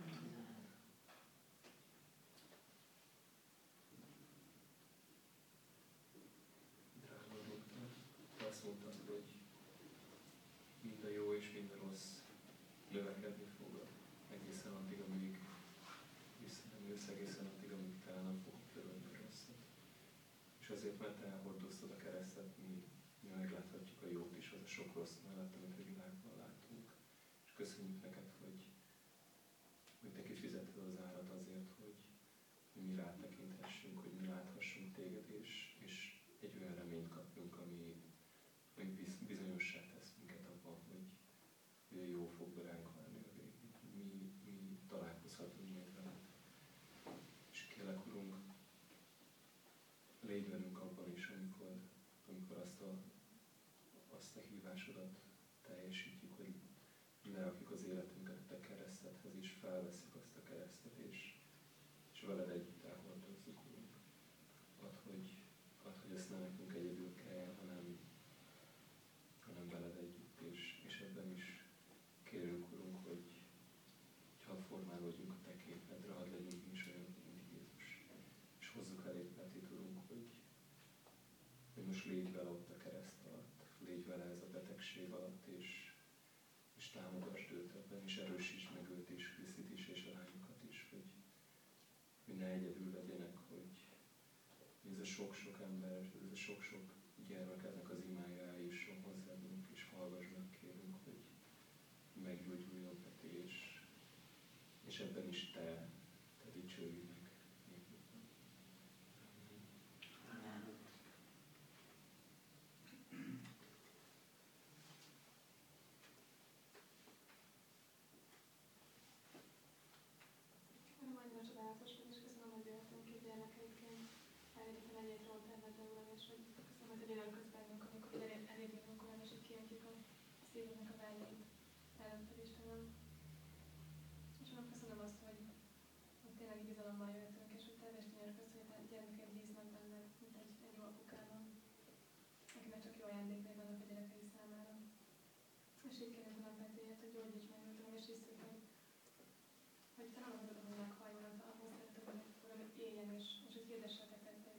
Drága doktor, te azt mondtad, hogy mind a jó és mind a rossz növekedni fog egészen addig, amíg visszanemülsz, egészen addig, amíg te el nem fogod törölni a rosszat. És azért, mert te elhordoztad a keresztet, mi, mi megláthatjuk a jót is, az a sok rossz mellett, amit a világban látunk. És köszönjük neked, hogy, hogy te kifizetted az árat azért, hogy mi rátekinthessünk, hogy mi láthassunk téged, és, és egy olyan reményt kapjunk, ami, ami bizonyossá tesz minket abban, hogy, hogy a jó fog ránk várni a végén. Mi, mi találkozhatunk majd veled. És kérlek, Urunk, légy velünk abban is, amikor, amikor azt, a, azt a hívásodat teljesítjük, hogy lerakjuk az életünket a Te keresztedhez, és felveszünk azt a keresztet, és, és veled együtt elhordozzuk, Urunk. Add, hogy, add, hogy ezt ne nekünk egyedül kelljen, hanem, hanem veled együtt, és, és ebben is kérünk, Urunk, hogy, hogy hadd formálódjunk a Te képedre, hadd legyünk mi is olyanok, mint Jézus. És hozzuk elég Petit, Urunk, hogy, hogy most légy vele ott a kereszt alatt, légy vele ez a betegség alatt, és, és támogasd őt ebben, és erősíts meg őt is, Krisztit is, és a lányokat is, hogy, hogy ne egyedül legyenek, hogy ez a sok-sok ember, ez a sok-sok gyermek ennek az imája eljusson hozzánk, és hallgass meg, kérünk, hogy meggyógyuljon Peti, és, és ebben is Te, Te dicsőülj meg. Uram, annyira csodálatos vagy, és köszönöm, hogy jöhetünk ki gyermekeidként. Elérjük a mennyei trónt tervedbe, Uram, és hogy köszönöm, hogy olyan közbennünk, amikor elérjük, Uram, és így kijelentjük a szívünknek a vágyait előtted, Istenem. És Uram, köszönöm azt, hogy, hogy tényleg bizalommal jöhetünk, és hogy Te Istenem, köszönöm, hogy a gyermekeid bíznak benned, mint egy, egy jó apukában, akinek csak jó ajándékai vannak a gyerekei számára. És így kérünk, Uram, Petiért, hogy gyógyíts meg őt, Uram, és hiszünk, hogy hogy Te nem akarod, hogy meghalljon, ahhoz szereted, hogy Uram, éljen, és, és hogy hirdesse a Te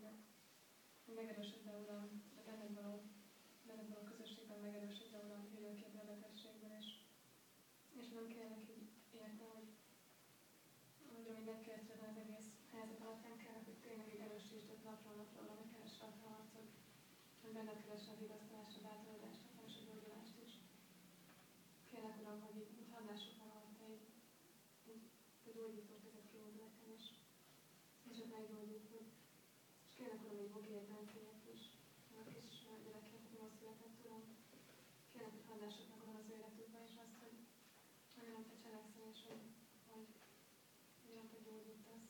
hogy benned keresem a vigasztalást, a bátorodást, a és a gyógyulást is. Kérlek, Uram, hogy így, így hadd lássuk meg, hogy Te így, így Te gyógyító kezed kinyújt nekem is, és ott meggyógyítod. És kérlek, Uram, hogy Bogi egy Bencéjét is, a kis gyerekét, aki most született, Uram. Kérlek, hogy hadd lássuk meg, Uram, az ő életükben is azt, hogy olyan Te cselekszel, és hogy, hogy olyan Te gyógyítasz.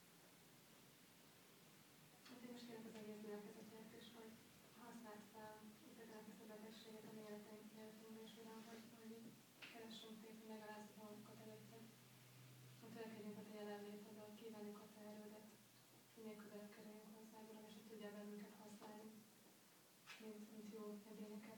Hát én most kérlek az egész gyülekezetért is, hogy használd fel utána ezt a betegséget a mi életünk, életünkben is, Uram, hogy, hogy így keressünk téged, hogy megalázzuk magunkat előtted. Hogy törekedjünk a Te jelenlétedbe, hogy kívánjuk a Te erődet, minél közelebb kerüljünk hozzád, Uram, és hogy tudjál bennünket használni, mint, mint jó edényeket.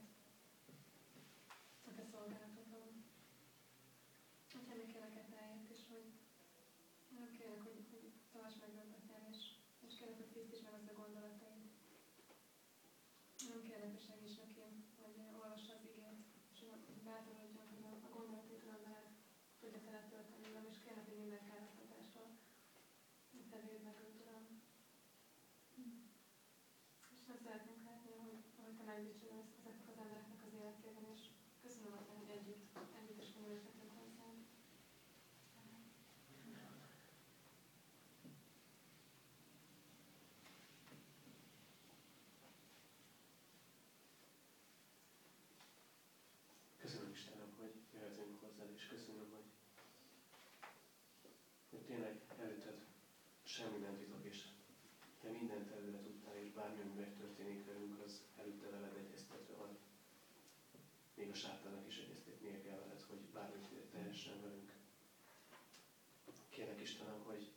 A Te szolgálatodban. Úgyhogy még kérlek eteljét is, hogy nem kérlek, hogy, hogy tarts meg öntetnem, és, és kérlek, hogy tisztíts meg az a gondolatait. Nem kérlek, hogy segíts neki, hogy olvassa az igét, és hogy bátorodjon, hogy a gondolatait Uram veled tudja teletölteni, Uram, és kérlek, hogy minden kárhoztatástól Te védd meg őt, Uram. És nem szeretnénk látni, hogy, hogy Te megdicsülsz ezeknek az embereknek az életében, és köszönöm, hogy együtt, együtt is könyörülhetünk hozzám. Köszönöm Istenem, hogy jöhetünk hozzád, és köszönöm, hogy, hogy tényleg előtted semmi nem titok, és Te mindent előre tudtál, és bármi, ami megtörténik velünk, az előtte veled egyeztetve van. Még a sátának is egyeztetnie kell veled, hogy bármit tehessen velünk. Kérlek Istenem, hogy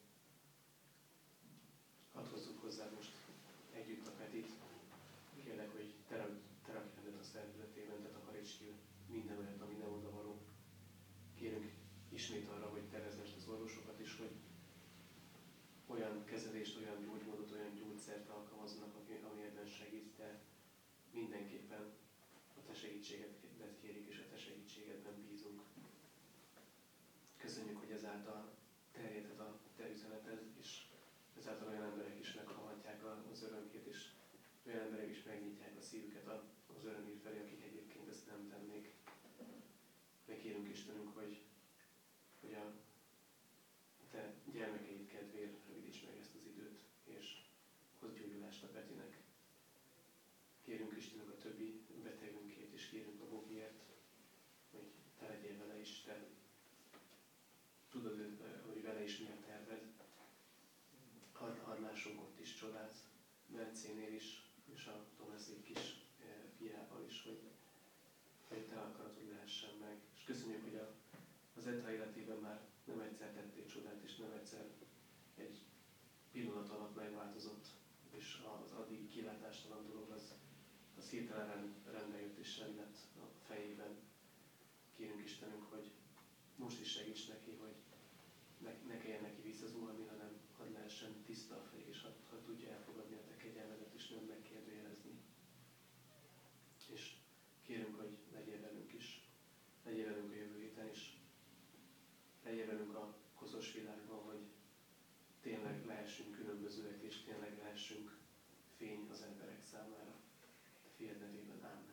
hadd hozzuk hozzá most együtt a Petit. Kérlek, hogy te rakj rendet a szervezetében, te takaríts ki minden olyat, ami nem oda való. Kérünk ismét arra, hogy te vezesd az orvosokat is, hogy olyan kezelést, olyan gyógymódot, olyan gyógyszert alkalmaznak, ami ebben segít, de mindenképpen a te segítségedet kérjük, és a te segítségedben bízunk. Köszönjük, hogy ezáltal terjedhet a te üzeneted, és ezáltal olyan emberek is meghallhatják az örömét, és olyan emberek is megnyitják a szívüket az örömhír felé, akik egyébként ezt nem tennék. De kérünk Istenünk, hogy, hogy a te gyermekeid kedvéért rövidíts meg ezt az időt, és hozz gyógyulást a Petinek. Kérünk Istenünk a többi betegünkért, és kérünk a Bogiért, hogy te legyél vele is, te tudod, hogy vele is mi a terved. Hadd, hadd lássunk ott is csodát, Bencénél is, és a Tomászék kis fiával is, hogy, hogy te akaratod lehessen meg. És köszönjük, hogy a, az Etta életében már nem egyszer tettél csodát, és nem egyszer egy pillanat alatt megváltozott, és az addig kilátástalan dolog az, az hirtelen rendbe jött és rend lett a fejében. Kérünk Istenünk, hogy most is segíts neki, hogy ne, ne kelljen neki visszazuhanni, hanem hadd lehessen tiszta a fej, és hadd, hadd tudja elfogadni a te kegyelmedet, és nem megkérdőjelezni. És kérünk, hogy legyél velünk is. Legyél velünk a jövő héten is. Legyél velünk a koszos világban, hogy tényleg lehessünk különbözőek, és tényleg lehessünk fény az emberek számára. A fiad nevében, ámen.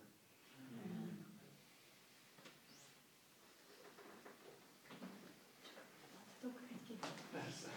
Persze.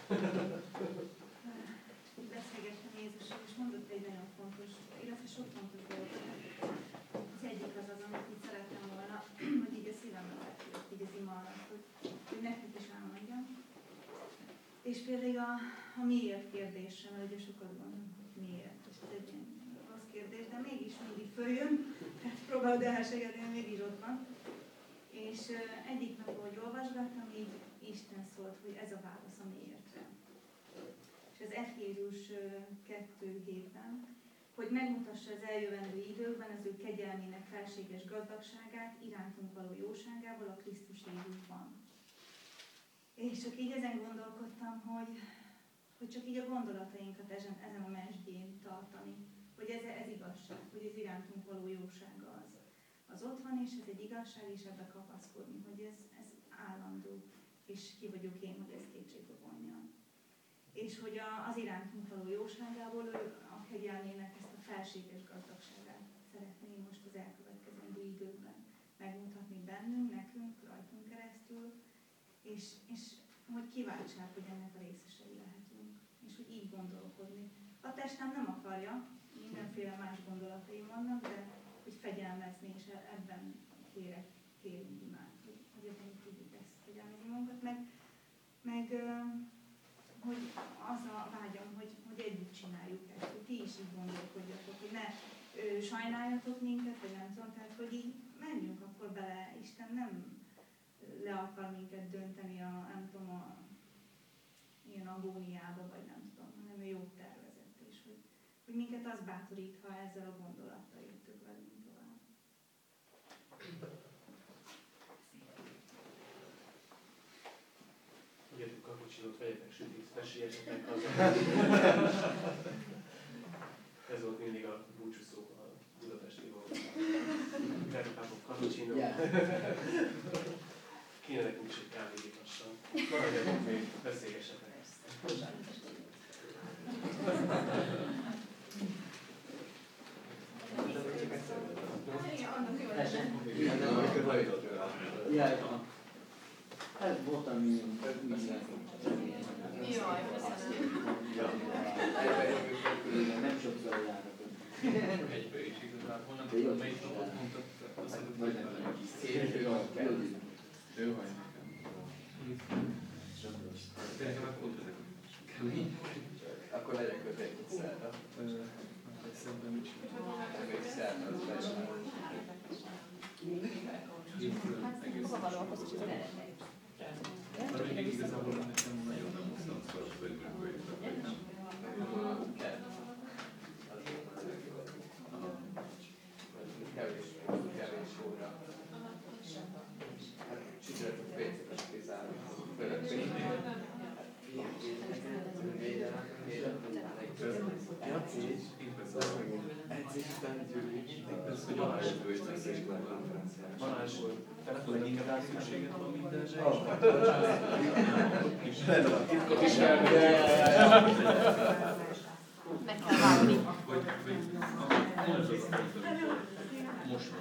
Beszélgettem Jézussal, és mondott egy nagyon fontos, illetve sok fontos dolgot. Az egyik az az, amit így szerettem volna, hogy így a szívembe vetődött, így az ima alatt, hogy, hogy nekünk is elmondjam. És például a, a miért kérdésre, mert ugye sokat gondolom, hogy miért, és ez egy ilyen rossz kérdés, de mégis mindig följön, tehát próbálod elhessegetni, mégis ott van. És uh, egyik nap, ahogy olvasgattam, így Isten szólt, hogy ez a válasz a miértre. És az Efézus kettő hétben, hogy megmutassa az eljövendő időkben az ő kegyelmének felséges gazdagságát, irántunk való jóságával a Krisztus Jézusban. És csak így ezen gondolkodtam, hogy, hogy csak így a gondolatainkat ezen, ezen a mesdjén tartani, hogy ez, ez igazság, hogy ez irántunk való jósága az. Az ott van, és ez egy igazság, és ebbe kapaszkodni, hogy ez, ez állandó, és ki vagyok én, hogy ezt kétségbe vonjam. És hogy a, az irántunk való jóságából ő a kegyelmének ezt a felséges gazdagságát szeretné most az elkövetkezendő időkben megmutatni bennünk, nekünk, rajtunk keresztül, és, és hogy kiváltság, hogy ennek a részesei lehetünk, és hogy így gondolkodni. A testem nem akarja, mindenféle más gondolataim vannak, de hogy fegyelmezni, és ebben kérek, kérünk imát, hogy, hogy ebben tudjuk ezt fegyelmezni magunkat, meg, meg hogy az a vágyam, hogy, hogy együtt csináljuk ezt, hogy ti is így gondolkodjatok, hogy ne ö, sajnáljatok minket, vagy nem tudom, tehát hogy így menjünk akkor bele, Isten nem le akar minket dönteni a, nem tudom, a ilyen agóniába, vagy nem tudom, hanem ő jó tervezett, és hogy, hogy minket az bátorít, ha ezzel a gondolattal jöttök velünk tovább. Ugyanúgy kapucsinót vegyetek sütit, tesélyesetek haza. Ez volt mindig a búcsúszó a budapesti volt. Verikapok kapucsinó. Kéne nekünk is egy kávégét lassan. Maradjatok még, beszélgessetek. Hát voltam minden. Jaj, köszönöm. Nem sokszor járok. Egybe is igazából, nem tudom, melyik napot mondtad, azt mondod, hogy nem egy szép, ő vagy nekem. Tényleg akkor kemény. Akkor legyen kötegy egy szerda. Szerintem mit csinálom? Ez egy szerda, az becsinál. Hova való ahhoz, hogy az Mert még igazából nekem nagyon nem muszáj, hogy Kevés, kevés óra. Hát csütörtök péntek is kizárni. Főleg péntek. Edzés után gyűlés. Ez, hogy Balázs, telefonon inkább szükséged van mindenre. Titkot is elmegy. meg kell vágni. Vagy, vagy, most